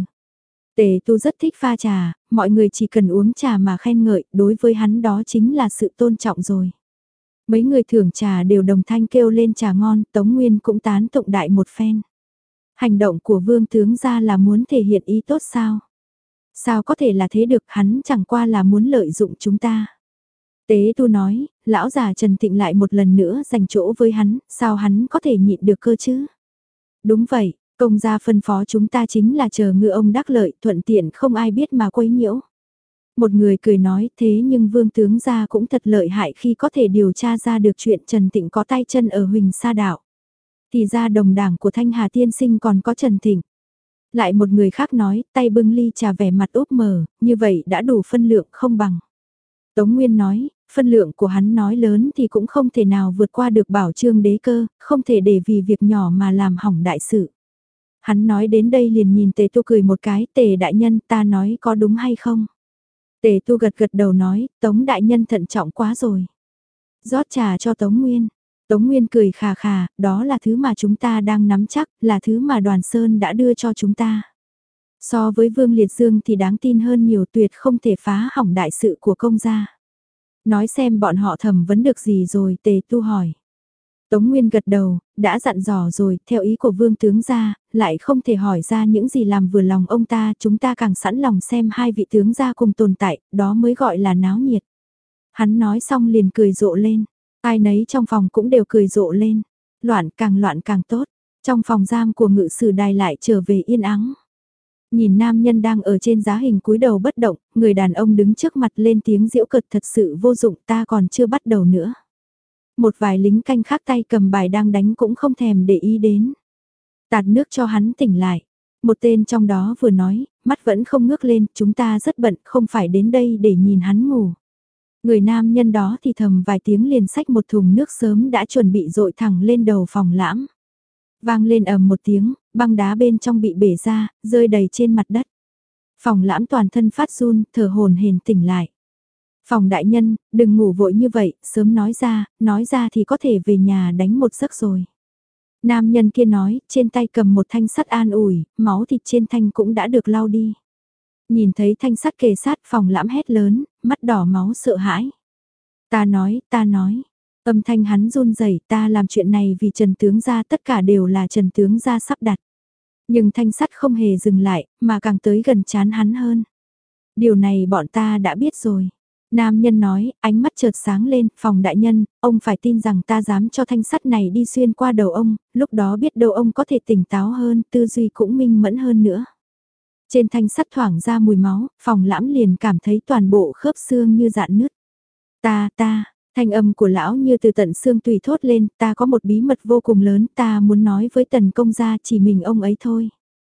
Tề Tu rất thích pha trà, mọi người chỉ cần uống trà mà khen ngợi, đối với hắn đó chính là sự tôn trọng rồi. Mấy người thưởng trà đều đồng thanh kêu lên trà ngon, Tống Nguyên cũng tán tụng đại một phen. Hành động của vương tướng ra là muốn thể hiện ý tốt sao? Sao có thể là thế được, hắn chẳng qua là muốn lợi dụng chúng ta. Tế Tu nói, lão già Trần Tịnh lại một lần nữa dành chỗ với hắn, sao hắn có thể nhịn được cơ chứ? Đúng vậy, công gia phân phó chúng ta chính là chờ ngựa ông đắc lợi, thuận tiện không ai biết mà quấy nhiễu. Một người cười nói, thế nhưng vương tướng gia cũng thật lợi hại khi có thể điều tra ra được chuyện Trần Tịnh có tay chân ở Huỳnh Sa Đạo. Thì ra đồng đảng của Thanh Hà Tiên Sinh còn có Trần Tịnh. Lại một người khác nói, tay bưng ly trà vẻ mặt úp mờ, như vậy đã đủ phân lượng không bằng. Tống Nguyên nói, phân lượng của hắn nói lớn thì cũng không thể nào vượt qua được bảo chương đế cơ, không thể để vì việc nhỏ mà làm hỏng đại sự. Hắn nói đến đây liền nhìn Tề Tu cười một cái, Tề đại nhân ta nói có đúng hay không? Tề Tu gật gật đầu nói, Tống đại nhân thận trọng quá rồi. Rót trà cho Tống Nguyên. Tống Nguyên cười khà khà, đó là thứ mà chúng ta đang nắm chắc, là thứ mà Đoàn Sơn đã đưa cho chúng ta. So với Vương Liệt Dương thì đáng tin hơn nhiều, tuyệt không thể phá hỏng đại sự của công gia. Nói xem bọn họ thẩm vấn được gì rồi, Tề Tu hỏi. Tống Nguyên gật đầu, đã dặn dò rồi, theo ý của Vương tướng gia, lại không thể hỏi ra những gì làm vừa lòng ông ta, chúng ta càng sẵn lòng xem hai vị tướng gia cùng tồn tại, đó mới gọi là náo nhiệt. Hắn nói xong liền cười rộ lên, ai nấy trong phòng cũng đều cười rộ lên, loạn càng loạn càng tốt, trong phòng giam của ngự sử đài lại trở về yên ắng. Nhìn nam nhân đang ở trên giá hình cúi đầu bất động, người đàn ông đứng trước mặt lên tiếng giễu cợt, thật sự vô dụng, ta còn chưa bắt đầu nữa. Một vài lính canh khác tay cầm bài đang đánh cũng không thèm để ý đến. Tạt nước cho hắn tỉnh lại. Một tên trong đó vừa nói, mắt vẫn không ngước lên, chúng ta rất bận, không phải đến đây để nhìn hắn ngủ. Người nam nhân đó thì thầm vài tiếng liền xách một thùng nước sớm đã chuẩn bị dội thẳng lên đầu phòng lãm. Vang lên ầm một tiếng, băng đá bên trong bị bể ra, rơi đầy trên mặt đất. Phòng Lãm toàn thân phát run, thở hồn hển tỉnh lại. Phòng đại nhân, đừng ngủ vội như vậy, sớm nói ra, nói ra thì có thể về nhà đánh một giấc rồi. Nam nhân kia nói, trên tay cầm một thanh sắt an ủi, máu thịt trên thanh cũng đã được lau đi. Nhìn thấy thanh sắt kề sát, Phòng Lãm hét lớn, mắt đỏ máu sợ hãi. Ta nói, ta nói. Âm thanh hắn run rẩy, ta làm chuyện này vì Trần tướng gia, tất cả đều là Trần tướng gia sắp đặt. Nhưng thanh sắt không hề dừng lại, mà càng tới gần chán hắn hơn. Điều này bọn ta đã biết rồi. Nam nhân nói, ánh mắt chợt sáng lên, Phòng đại nhân, ông phải tin rằng ta dám cho thanh sắt này đi xuyên qua đầu ông, lúc đó biết đâu ông có thể tỉnh táo hơn, tư duy cũng minh mẫn hơn nữa. Trên thanh sắt thoảng ra mùi máu, Phòng Lãm liền cảm thấy toàn bộ khớp xương như dạn nứt. Ta, ta, thanh âm của lão như từ tận xương tùy thốt lên, ta có một bí mật vô cùng lớn, ta muốn nói với Tần công gia, chỉ mình ông ấy thôi.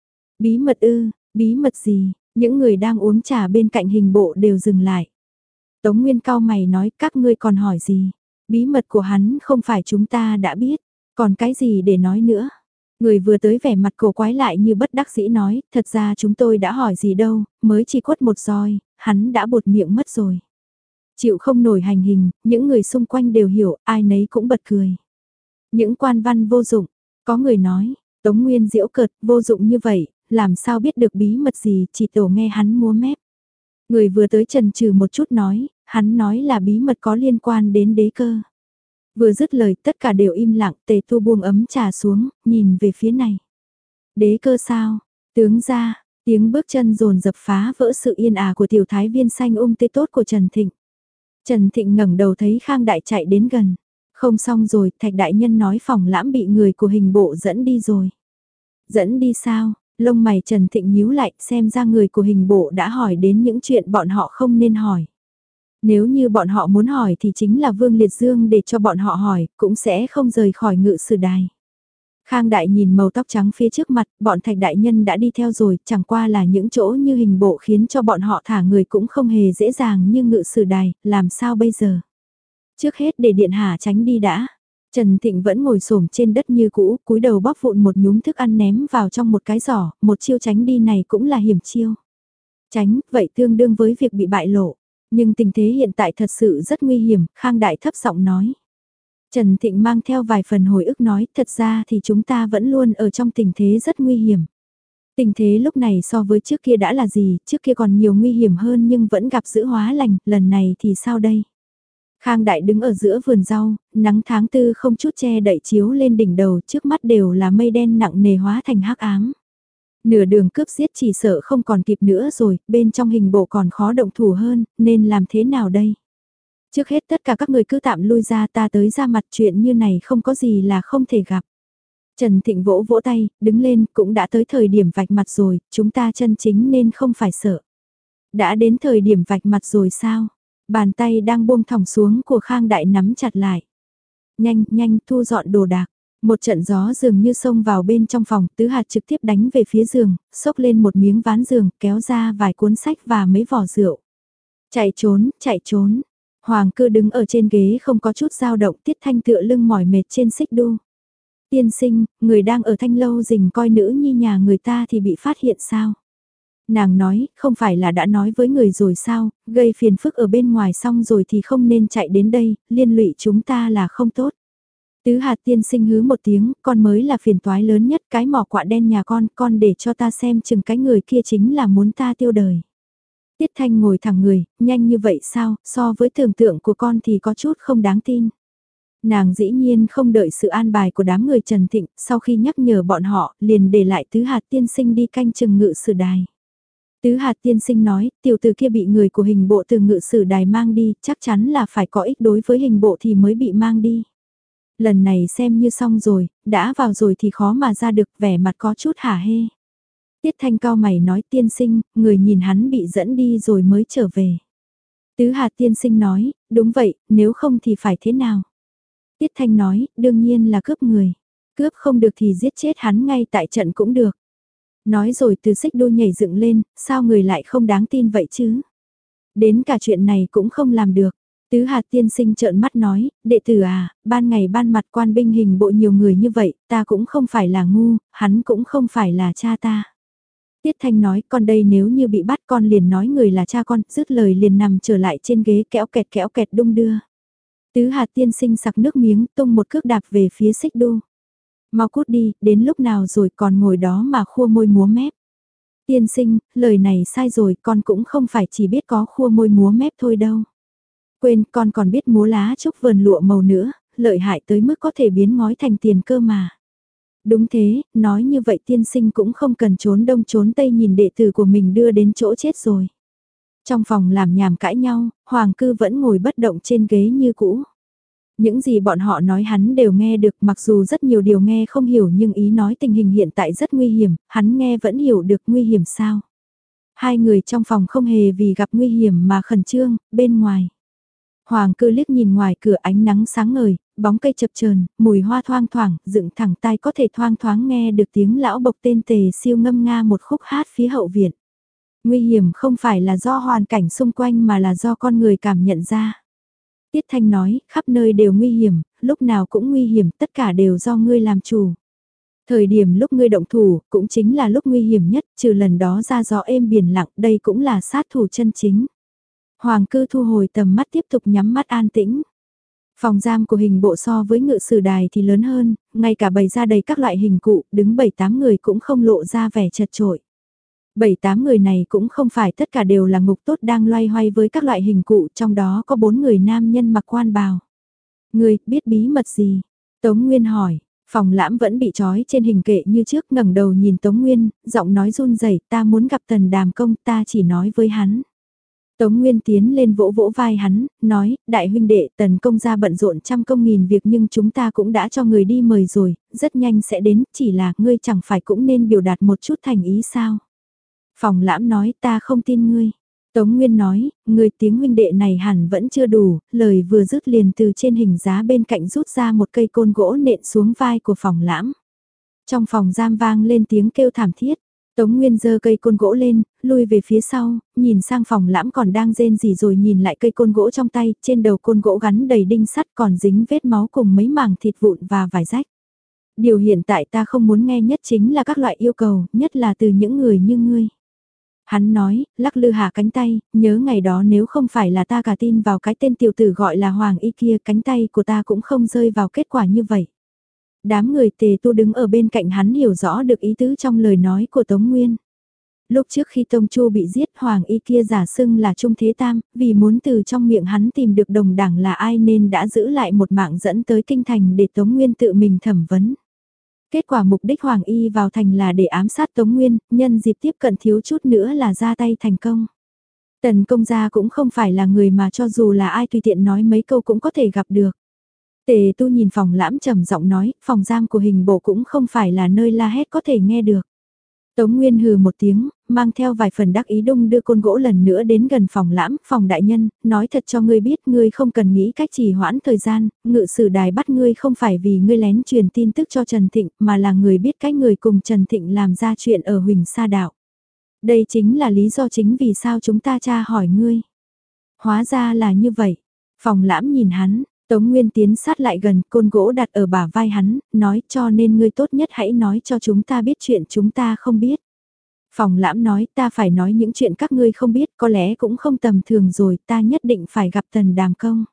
Bí mật ư, bí mật gì, những người đang uống trà bên cạnh hình bộ đều dừng lại. Tống Nguyên cao mày nói, các ngươi còn hỏi gì, bí mật của hắn không phải chúng ta đã biết, còn cái gì để nói nữa. Người vừa tới vẻ mặt cổ quái lại như bất đắc dĩ nói, thật ra chúng tôi đã hỏi gì đâu, mới chỉ quất một roi, hắn đã bột miệng mất rồi. Chịu không nổi hành hình, những người xung quanh đều hiểu, ai nấy cũng bật cười. Những quan văn vô dụng, có người nói, Tống Nguyên giễu cợt, vô dụng như vậy, làm sao biết được bí mật gì, chỉ tổ nghe hắn múa mép. Người vừa tới chần chừ một chút nói, hắn nói là bí mật có liên quan đến đế cơ. Vừa dứt lời tất cả đều im lặng, Tề Tu buông ấm trà xuống, nhìn về phía này. Đế cơ sao? Tướng ra, tiếng bước chân dồn dập phá vỡ sự yên ả của tiểu thái viên xanh um tê tốt của Trần Thịnh. Trần Thịnh ngẩng đầu thấy Khang Đại chạy đến gần. Không xong rồi, Thạch Đại Nhân nói Phòng Lãm bị người của hình bộ dẫn đi rồi. Dẫn đi sao? Lông mày Trần Thịnh nhíu lại, xem ra người của hình bộ đã hỏi đến những chuyện bọn họ không nên hỏi. Nếu như bọn họ muốn hỏi thì chính là Vương Liệt Dương để cho bọn họ hỏi, cũng sẽ không rời khỏi ngự sử đài. Khang Đại nhìn màu tóc trắng phía trước mặt, bọn Thạch Đại Nhân đã đi theo rồi, chẳng qua là những chỗ như hình bộ khiến cho bọn họ thả người cũng không hề dễ dàng như ngự sử đài, làm sao bây giờ? Trước hết để điện hạ tránh đi đã. Trần Thịnh vẫn ngồi xổm trên đất như cũ, cúi đầu bóp vụn một nhúm thức ăn ném vào trong một cái giỏ, một chiêu tránh đi này cũng là hiểm chiêu. Tránh, vậy tương đương với việc bị bại lộ. Nhưng tình thế hiện tại thật sự rất nguy hiểm, Khang Đại thấp giọng nói. Trần Thịnh mang theo vài phần hồi ức nói, thật ra thì chúng ta vẫn luôn ở trong tình thế rất nguy hiểm. Tình thế lúc này so với trước kia đã là gì, trước kia còn nhiều nguy hiểm hơn nhưng vẫn gặp giữ hóa lành, lần này thì sao đây? Khang Đại đứng ở giữa vườn rau, nắng tháng tư không chút che đậy chiếu lên đỉnh đầu, trước mắt đều là mây đen nặng nề hóa thành hắc ám. Nửa đường cướp giết chỉ sợ không còn kịp nữa rồi, bên trong hình bộ còn khó động thủ hơn, nên làm thế nào đây? Trước hết tất cả các người cứ tạm lui ra, ta tới ra mặt, chuyện như này không có gì là không thể gặp. Trần Thịnh vỗ vỗ tay, đứng lên, cũng đã tới thời điểm vạch mặt rồi, chúng ta chân chính nên không phải sợ. Đã đến thời điểm vạch mặt rồi sao? Bàn tay đang buông thòng xuống của Khang Đại nắm chặt lại. Nhanh, nhanh, thu dọn đồ đạc. Một trận gió dường như xông vào bên trong phòng, Tứ Hạt trực tiếp đánh về phía giường, xốc lên một miếng ván giường, kéo ra vài cuốn sách và mấy vỏ rượu. Chạy trốn, chạy trốn. Hoàng Cư đứng ở trên ghế không có chút dao động, Tiết Thanh tựa lưng mỏi mệt trên xích đu. Tiên sinh, người đang ở Thanh lâu rình coi nữ nhi nhà người ta thì bị phát hiện sao? Nàng nói, không phải là đã nói với người rồi sao, gây phiền phức ở bên ngoài xong rồi thì không nên chạy đến đây, liên lụy chúng ta là không tốt. Tứ Hạt tiên sinh hứ một tiếng, con mới là phiền toái lớn nhất, cái mỏ quạ đen nhà con, con để cho ta xem chừng cái người kia chính là muốn ta tiêu đời. Tiết Thanh ngồi thẳng người, nhanh như vậy sao, so với tưởng tượng của con thì có chút không đáng tin. Nàng dĩ nhiên không đợi sự an bài của đám người Trần Thịnh, sau khi nhắc nhở bọn họ, liền để lại Tứ Hạt tiên sinh đi canh chừng ngự sử đài. Tứ Hạt tiên sinh nói, tiểu tử kia bị người của hình bộ từ ngự sử đài mang đi, chắc chắn là phải có ích đối với hình bộ thì mới bị mang đi. Lần này xem như xong rồi, đã vào rồi thì khó mà ra được, vẻ mặt có chút hả hê. Tiết Thanh cao mày nói, tiên sinh, người nhìn hắn bị dẫn đi rồi mới trở về. Tứ Hạt tiên sinh nói, đúng vậy, nếu không thì phải thế nào? Tiết Thanh nói, đương nhiên là cướp người. Cướp không được thì giết chết hắn ngay tại trận cũng được. Nói rồi từ xích đu nhảy dựng lên, sao người lại không đáng tin vậy chứ? Đến cả chuyện này cũng không làm được. Tứ Hạt tiên sinh trợn mắt nói, đệ tử à, ban ngày ban mặt quan binh hình bộ nhiều người như vậy, ta cũng không phải là ngu, hắn cũng không phải là cha ta. Tiết Thanh nói, con đây nếu như bị bắt con liền nói người là cha con, dứt lời liền nằm trở lại trên ghế kéo kẹt kéo kẹt đung đưa. Tứ hạt tiên sinh sặc nước miếng, tung một cước đạp về phía xích đu. Mau cút đi, đến lúc nào rồi còn ngồi đó mà khua môi múa mép. Tiên sinh, lời này sai rồi, con cũng không phải chỉ biết có khua môi múa mép thôi đâu. Quên, con còn biết múa lá trúc vườn lụa màu nữa, lợi hại tới mức có thể biến ngói thành tiền cơ mà. Đúng thế, nói như vậy tiên sinh cũng không cần trốn đông trốn tây nhìn đệ tử của mình đưa đến chỗ chết rồi. Trong phòng làm nhảm cãi nhau, Hoàng Cư vẫn ngồi bất động trên ghế như cũ. Những gì bọn họ nói hắn đều nghe được, mặc dù rất nhiều điều nghe không hiểu nhưng ý nói tình hình hiện tại rất nguy hiểm, hắn nghe vẫn hiểu được nguy hiểm sao. Hai người trong phòng không hề vì gặp nguy hiểm mà khẩn trương, bên ngoài. Hoàng Cư liếc nhìn ngoài cửa ánh nắng sáng ngời, bóng cây chập chờn, mùi hoa thoang thoảng, dựng thẳng tai có thể thoang thoáng nghe được tiếng lão bộc tên Tề Siêu ngâm nga một khúc hát phía hậu viện. Nguy hiểm không phải là do hoàn cảnh xung quanh mà là do con người cảm nhận ra. Tiết Thanh nói, khắp nơi đều nguy hiểm, lúc nào cũng nguy hiểm, tất cả đều do ngươi làm chủ. Thời điểm lúc ngươi động thủ, cũng chính là lúc nguy hiểm nhất, trừ lần đó ra gió êm biển lặng, đây cũng là sát thủ chân chính. Hoàng Cư thu hồi tầm mắt tiếp tục nhắm mắt an tĩnh. Phòng giam của hình bộ so với ngự sử đài thì lớn hơn, ngay cả bày ra đầy các loại hình cụ, đứng bảy tám người cũng không lộ ra vẻ chật chội. Bảy tám người này cũng không phải tất cả đều là ngục tốt đang loay hoay với các loại hình cụ, trong đó có bốn người nam nhân mặc quan bào. Người biết bí mật gì? Tống Nguyên hỏi, phòng lãm vẫn bị trói trên hình kệ như trước, ngẩng đầu nhìn Tống Nguyên, giọng nói run rẩy, ta muốn gặp Tần Đàm Công, ta chỉ nói với hắn. Tống Nguyên tiến lên vỗ vỗ vai hắn, nói, đại huynh đệ Tần Công gia bận rộn trăm công nghìn việc nhưng chúng ta cũng đã cho người đi mời rồi, rất nhanh sẽ đến, chỉ là ngươi chẳng phải cũng nên biểu đạt một chút thành ý sao. Phòng lãm nói ta không tin ngươi. Tống Nguyên nói, người tiếng huynh đệ này hẳn vẫn chưa đủ, lời vừa dứt liền từ trên hình giá bên cạnh rút ra một cây côn gỗ nện xuống vai của phòng lãm. Trong phòng giam vang lên tiếng kêu thảm thiết. Tống Nguyên giơ cây côn gỗ lên, lui về phía sau, nhìn sang phòng lãm còn đang rên rỉ rồi nhìn lại cây côn gỗ trong tay, trên đầu côn gỗ gắn đầy đinh sắt còn dính vết máu cùng mấy mảng thịt vụn và vải rách. Điều hiện tại ta không muốn nghe nhất chính là các loại yêu cầu, nhất là từ những người như ngươi. Hắn nói, lắc lư hạ cánh tay, nhớ ngày đó nếu không phải là ta cả tin vào cái tên tiểu tử gọi là Hoàng Y kia, cánh tay của ta cũng không rơi vào kết quả như vậy. Đám người Tề Tu đứng ở bên cạnh hắn hiểu rõ được ý tứ trong lời nói của Tống Nguyên. Lúc trước khi Tông Chu bị giết, Hoàng Y kia giả xưng là Trung Thế Tam, vì muốn từ trong miệng hắn tìm được đồng đảng là ai nên đã giữ lại một mạng dẫn tới kinh thành để Tống Nguyên tự mình thẩm vấn. Kết quả mục đích Hoàng Y vào thành là để ám sát Tống Nguyên, nhân dịp tiếp cận thiếu chút nữa là ra tay thành công. Tần Công gia cũng không phải là người mà cho dù là ai tùy tiện nói mấy câu cũng có thể gặp được. Tề Tu nhìn phòng lãm trầm giọng nói, phòng giam của hình bộ cũng không phải là nơi la hét có thể nghe được. Tống Nguyên hừ một tiếng, mang theo vài phần đắc ý đung đưa côn gỗ lần nữa đến gần phòng lãm, phòng đại nhân, nói thật cho ngươi biết ngươi không cần nghĩ cách trì hoãn thời gian, ngự sử đài bắt ngươi không phải vì ngươi lén truyền tin tức cho Trần Thịnh mà là người biết cách người cùng Trần Thịnh làm ra chuyện ở Huỳnh Sa Đạo. Đây chính là lý do chính vì sao chúng ta tra hỏi ngươi. Hóa ra là như vậy. Phòng lãm nhìn hắn, Tống Nguyên tiến sát lại gần, côn gỗ đặt ở bả vai hắn, nói cho nên ngươi tốt nhất hãy nói cho chúng ta biết chuyện chúng ta không biết. Phòng lãm nói ta phải nói những chuyện các ngươi không biết có lẽ cũng không tầm thường rồi, ta nhất định phải gặp Tần Đàm Công.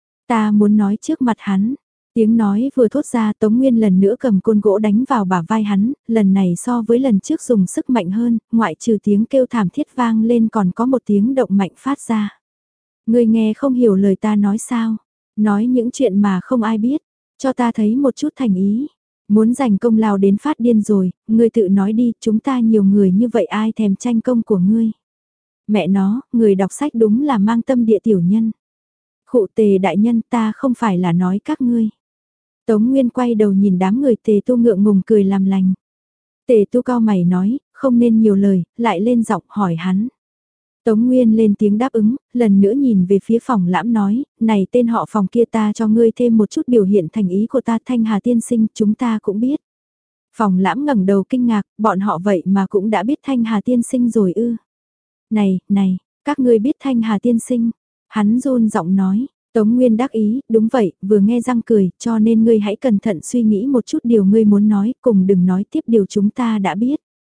Ta muốn nói trước mặt hắn. Tiếng nói vừa thốt ra Tống Nguyên lần nữa cầm côn gỗ đánh vào bả vai hắn, lần này so với lần trước dùng sức mạnh hơn, ngoại trừ tiếng kêu thảm thiết vang lên còn có một tiếng động mạnh phát ra. Ngươi nghe không hiểu lời ta nói sao? Nói những chuyện mà không ai biết, cho ta thấy một chút thành ý. Muốn giành công lao đến phát điên rồi, ngươi tự nói đi, chúng ta nhiều người như vậy ai thèm tranh công của ngươi. Mẹ nó, người đọc sách đúng là mang tâm địa tiểu nhân. Khụ Tề đại nhân ta không phải là nói các ngươi. Tống Nguyên quay đầu nhìn đám người Tề Tu ngượng ngùng cười làm lành. Tề Tu cao mày nói, không nên nhiều lời, lại lên giọng hỏi hắn. Tống Nguyên lên tiếng đáp ứng, lần nữa nhìn về phía phòng lãm nói, này tên họ phòng kia ta cho ngươi thêm một chút biểu hiện thành ý của ta Thanh Hà tiên sinh, chúng ta cũng biết. Phòng lãm ngẩng đầu kinh ngạc, bọn họ vậy mà cũng đã biết Thanh Hà tiên sinh rồi ư. Này, này, các ngươi biết Thanh Hà tiên sinh. Hắn run giọng nói, Tống Nguyên đắc ý, đúng vậy, vừa nghe răng cười, cho nên ngươi hãy cẩn thận suy nghĩ một chút điều ngươi muốn nói, cùng đừng nói tiếp điều chúng ta đã biết.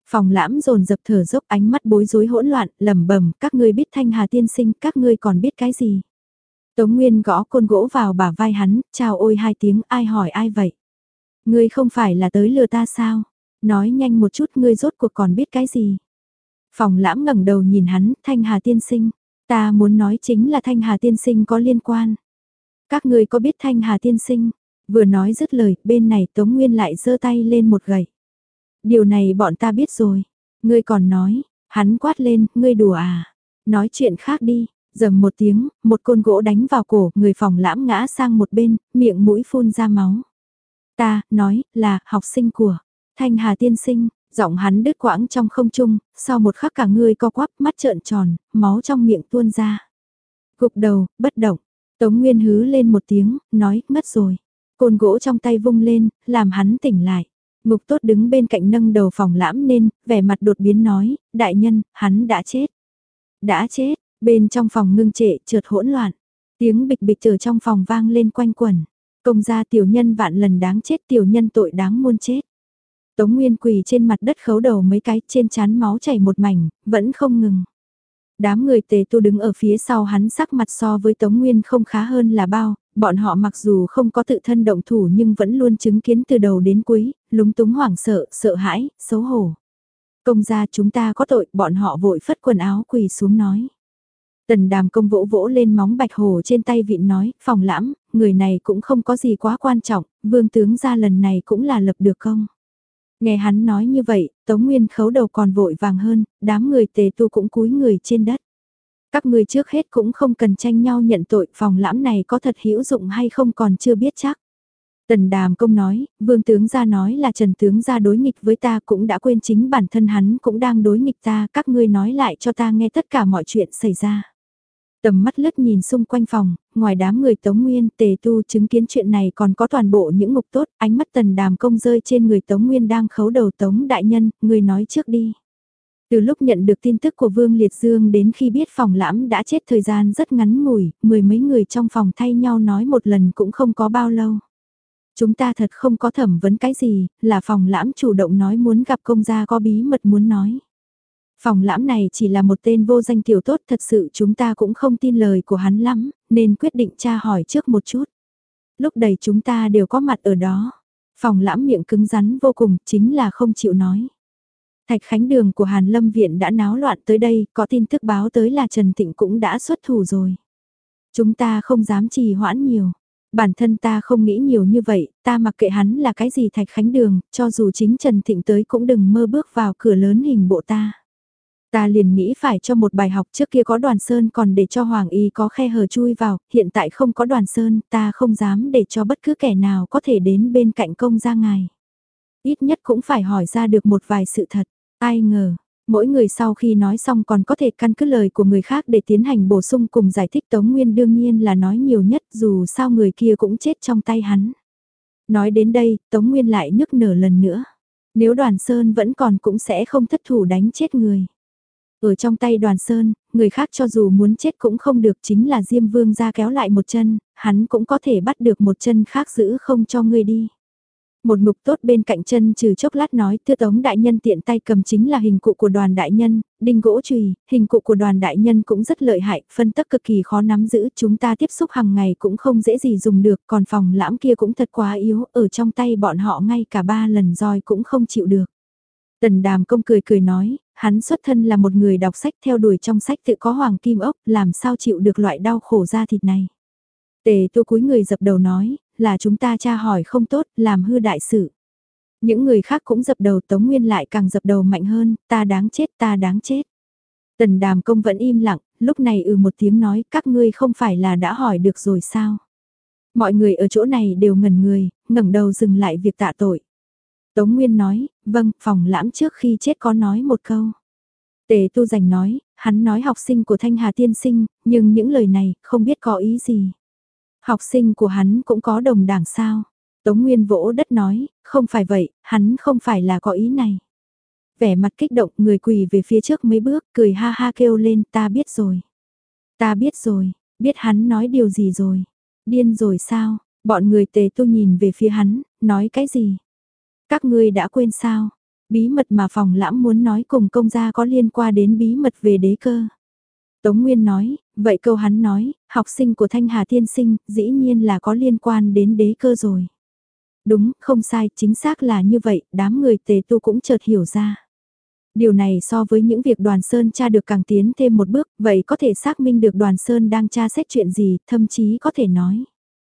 Phòng Lãm dồn dập thở dốc, ánh mắt bối rối hỗn loạn, lẩm bẩm, các ngươi biết Thanh Hà tiên sinh, các ngươi còn biết cái gì? Tống Nguyên gõ côn gỗ vào bả vai hắn, chào ôi hai tiếng, ai hỏi ai vậy? Ngươi không phải là tới lừa ta sao? Nói nhanh một chút, ngươi rốt cuộc còn biết cái gì? Phòng Lãm ngẩng đầu nhìn hắn, Thanh Hà tiên sinh, ta muốn nói chính là Thanh Hà tiên sinh có liên quan. Các ngươi có biết Thanh Hà tiên sinh? Vừa nói dứt lời, bên này Tống Nguyên lại giơ tay lên một gậy. Điều này bọn ta biết rồi. Ngươi còn nói, hắn quát lên, ngươi đùa à? Nói chuyện khác đi. Dầm một tiếng, một côn gỗ đánh vào cổ, người Phòng Lãm ngã sang một bên, miệng mũi phun ra máu. Ta, nói, là, học sinh của Thanh Hà tiên sinh, giọng hắn đứt quãng trong không trung, sau một khắc cả người co quắp, mắt trợn tròn, máu trong miệng tuôn ra. Gục đầu, bất động, Tống Nguyên hứ lên một tiếng, nói, mất rồi. Côn gỗ trong tay vung lên, làm hắn tỉnh lại. Ngục Tốt đứng bên cạnh nâng đầu Phòng Lãm lên, vẻ mặt đột biến nói, đại nhân, hắn đã chết. Đã chết, bên trong phòng ngưng trệ, chợt hỗn loạn. Tiếng bịch bịch ở trong phòng vang lên quanh quẩn. Công gia tiểu nhân vạn lần đáng chết, tiểu nhân tội đáng muôn chết. Tống Nguyên quỳ trên mặt đất khấu đầu mấy cái, trên trán máu chảy một mảnh, vẫn không ngừng. Đám người Tề Tu đứng ở phía sau hắn, sắc mặt so với Tống Nguyên không khá hơn là bao, bọn họ mặc dù không có tự thân động thủ nhưng vẫn luôn chứng kiến từ đầu đến cuối, lúng túng hoảng sợ, sợ hãi, xấu hổ. Công gia chúng ta có tội, bọn họ vội phất quần áo quỳ xuống nói. Tần Đàm Công vỗ vỗ lên móng bạch hổ trên tay vịn nói, Phòng Lãm, người này cũng không có gì quá quan trọng, vương tướng gia lần này cũng là lập được công. Nghe hắn nói như vậy, Tống Nguyên khấu đầu còn vội vàng hơn, đám người Tề Tu cũng cúi người trên đất. Các ngươi trước hết cũng không cần tranh nhau nhận tội, Phòng Lãm này có thật hữu dụng hay không còn chưa biết chắc. Tần Đàm Công nói, vương tướng gia nói là Trần tướng gia đối nghịch với ta, cũng đã quên chính bản thân hắn cũng đang đối nghịch ta, các ngươi nói lại cho ta nghe tất cả mọi chuyện xảy ra. Tầm mắt lướt nhìn xung quanh phòng, ngoài đám người Tống Nguyên, Tề Tu chứng kiến chuyện này còn có toàn bộ những ngục tốt, ánh mắt Tần Đàm Công rơi trên người Tống Nguyên đang khấu đầu Tống đại nhân, người nói trước đi. Từ lúc nhận được tin tức của Vương Liệt Dương đến khi biết Phòng Lãm đã chết thời gian rất ngắn ngủi, mười mấy người trong phòng thay nhau nói một lần cũng không có bao lâu. Chúng ta thật không có thẩm vấn cái gì, là Phòng Lãm chủ động nói muốn gặp công gia có bí mật muốn nói. Phòng Lãm này chỉ là một tên vô danh tiểu tốt, thật sự chúng ta cũng không tin lời của hắn lắm, nên quyết định tra hỏi trước một chút. Lúc đầy chúng ta đều có mặt ở đó. Phòng Lãm miệng cứng rắn vô cùng, chính là không chịu nói. Thạch Khánh Đường của Hàn Lâm Viện đã náo loạn tới đây, có tin tức báo tới là Trần Thịnh cũng đã xuất thủ rồi. Chúng ta không dám trì hoãn nhiều. Bản thân ta không nghĩ nhiều như vậy, ta mặc kệ hắn là cái gì Thạch Khánh Đường, cho dù chính Trần Thịnh tới cũng đừng mơ bước vào cửa lớn hình bộ ta. Ta liền nghĩ phải cho một bài học, trước kia có Đoàn Sơn còn để cho Hoàng Y có khe hở chui vào, hiện tại không có Đoàn Sơn, ta không dám để cho bất cứ kẻ nào có thể đến bên cạnh công gia ngài. Ít nhất cũng phải hỏi ra được một vài sự thật, ai ngờ, mỗi người sau khi nói xong còn có thể căn cứ lời của người khác để tiến hành bổ sung cùng giải thích. Tống Nguyên đương nhiên là nói nhiều nhất, dù sao người kia cũng chết trong tay hắn. Nói đến đây, Tống Nguyên lại nức nở lần nữa. Nếu Đoàn Sơn vẫn còn cũng sẽ không thất thủ đánh chết người. Ở trong tay Đoàn Sơn, người khác cho dù muốn chết cũng không được, chính là Diêm Vương ra kéo lại một chân, hắn cũng có thể bắt được một chân khác giữ không cho ngươi đi. Một ngục tốt bên cạnh chân trừ chốc lát nói, thưa Tống đại nhân, tiện tay cầm chính là hình cụ của Đoàn đại nhân, đinh gỗ chùy, hình cụ của Đoàn đại nhân cũng rất lợi hại, phân tắc cực kỳ khó nắm giữ, chúng ta tiếp xúc hàng ngày cũng không dễ gì dùng được, còn Phòng Lãm kia cũng thật quá yếu, ở trong tay bọn họ ngay cả ba lần roi cũng không chịu được. Tần Đàm Công cười cười nói, hắn xuất thân là một người đọc sách, theo đuổi trong sách tự có hoàng kim ốc, làm sao chịu được loại đau khổ da thịt này. Tề Tu cúi người dập đầu nói, là chúng ta tra hỏi không tốt, làm hư đại sự. Những người khác cũng dập đầu, Tống Nguyên lại càng dập đầu mạnh hơn, ta đáng chết, ta đáng chết. Tần Đàm Công vẫn im lặng, lúc này ừ một tiếng nói, các ngươi không phải là đã hỏi được rồi sao? Mọi người ở chỗ này đều ngẩn người, ngẩng đầu dừng lại việc tạ tội. Tống Nguyên nói, vâng, Phòng Lãm trước khi chết có nói một câu. Tề Tu Dành nói, hắn nói học sinh của Thanh Hà tiên sinh, nhưng những lời này không biết có ý gì. Học sinh của hắn cũng có đồng đảng sao? Tống Nguyên vỗ đất nói, không phải vậy, hắn không phải là có ý này. Vẻ mặt kích động, người quỳ về phía trước mấy bước, cười ha ha kêu lên, ta biết rồi. Ta biết rồi, biết hắn nói điều gì rồi. Điên rồi sao? Bọn người Tề Tu nhìn về phía hắn, nói cái gì? Các ngươi đã quên sao? Bí mật mà phòng lãm muốn nói cùng công gia có liên quan đến bí mật về đế cơ. Tống Nguyên nói, vậy câu hắn nói, học sinh của Thanh Hà tiên sinh, dĩ nhiên là có liên quan đến đế cơ rồi. Đúng, không sai, chính xác là như vậy, đám người tề tu cũng chợt hiểu ra. Điều này so với những việc đoàn Sơn tra được càng tiến thêm một bước, vậy có thể xác minh được đoàn Sơn đang tra xét chuyện gì, thậm chí có thể nói.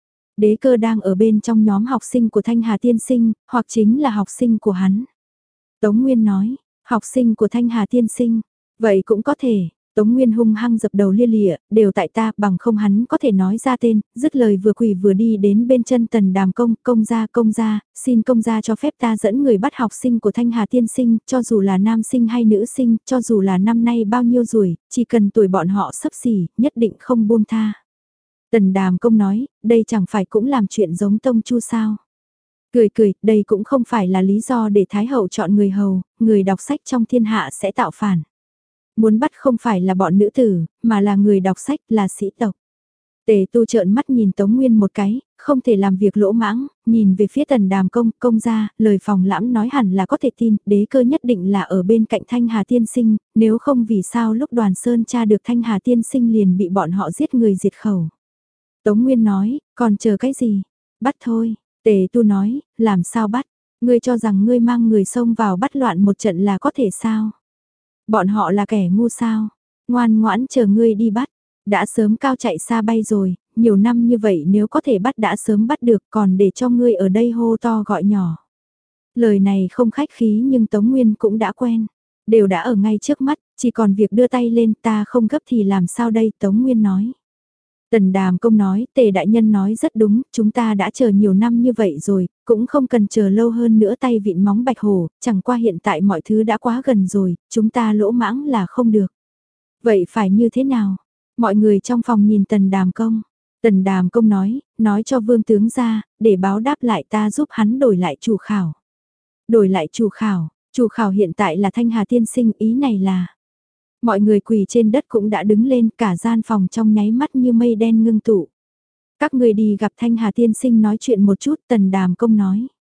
Đế cơ đang ở bên trong nhóm học sinh của Thanh Hà tiên sinh, hoặc chính là học sinh của hắn. Tống Nguyên nói, học sinh của Thanh Hà tiên sinh, vậy cũng có thể. Tống Nguyên hung hăng dập đầu lia lịa, đều tại ta, bằng không hắn có thể nói ra tên, dứt lời vừa quỳ vừa đi đến bên chân Tần Đàm Công, công gia, công gia, xin công gia cho phép ta dẫn người bắt học sinh của Thanh Hà tiên sinh, cho dù là nam sinh hay nữ sinh, cho dù là năm nay bao nhiêu tuổi, chỉ cần tuổi bọn họ sấp xỉ, nhất định không buông tha. Tần Đàm Công nói, đây chẳng phải cũng làm chuyện giống Tông Chu sao. Cười cười, đây cũng không phải là lý do để Thái Hậu chọn người hầu, người đọc sách trong thiên hạ sẽ tạo phản. Muốn bắt không phải là bọn nữ tử, mà là người đọc sách, là sĩ tộc. Tề tu trợn mắt nhìn Tống Nguyên một cái, không thể làm việc lỗ mãng, nhìn về phía Tần Đàm Công, công gia, lời phòng lãm nói hẳn là có thể tin, đế cơ nhất định là ở bên cạnh Thanh Hà tiên sinh, nếu không vì sao lúc đoàn Sơn tra được Thanh Hà tiên sinh liền bị bọn họ giết người diệt khẩu. Tống Nguyên nói, còn chờ cái gì? Bắt thôi. Tề tu nói, làm sao bắt? Ngươi cho rằng ngươi mang người xông vào bắt loạn một trận là có thể sao? Bọn họ là kẻ ngu sao? Ngoan ngoãn chờ ngươi đi bắt. Đã sớm cao chạy xa bay rồi, nhiều năm như vậy nếu có thể bắt đã sớm bắt được, còn để cho ngươi ở đây hô to gọi nhỏ. Lời này không khách khí nhưng Tống Nguyên cũng đã quen. Đều đã ở ngay trước mắt, chỉ còn việc đưa tay lên, ta không gấp thì làm sao đây, Tống Nguyên nói. Tần Đàm Công nói, Tề đại nhân nói rất đúng, chúng ta đã chờ nhiều năm như vậy rồi, cũng không cần chờ lâu hơn nữa, tay vịn móng bạch hổ, chẳng qua hiện tại mọi thứ đã quá gần rồi, chúng ta lỗ mãng là không được. Vậy phải như thế nào? Mọi người trong phòng nhìn Tần Đàm Công. Tần Đàm Công nói, nói cho vương tướng ra, để báo đáp lại ta giúp hắn đổi lại chủ khảo. Đổi lại chủ khảo, chủ khảo hiện tại là Thanh Hà tiên sinh, ý này là... Mọi người quỳ trên đất cũng đã đứng lên, cả gian phòng trong nháy mắt như mây đen ngưng tụ. Các người đi gặp Thanh Hà tiên sinh nói chuyện một chút, Tần Đàm Công nói.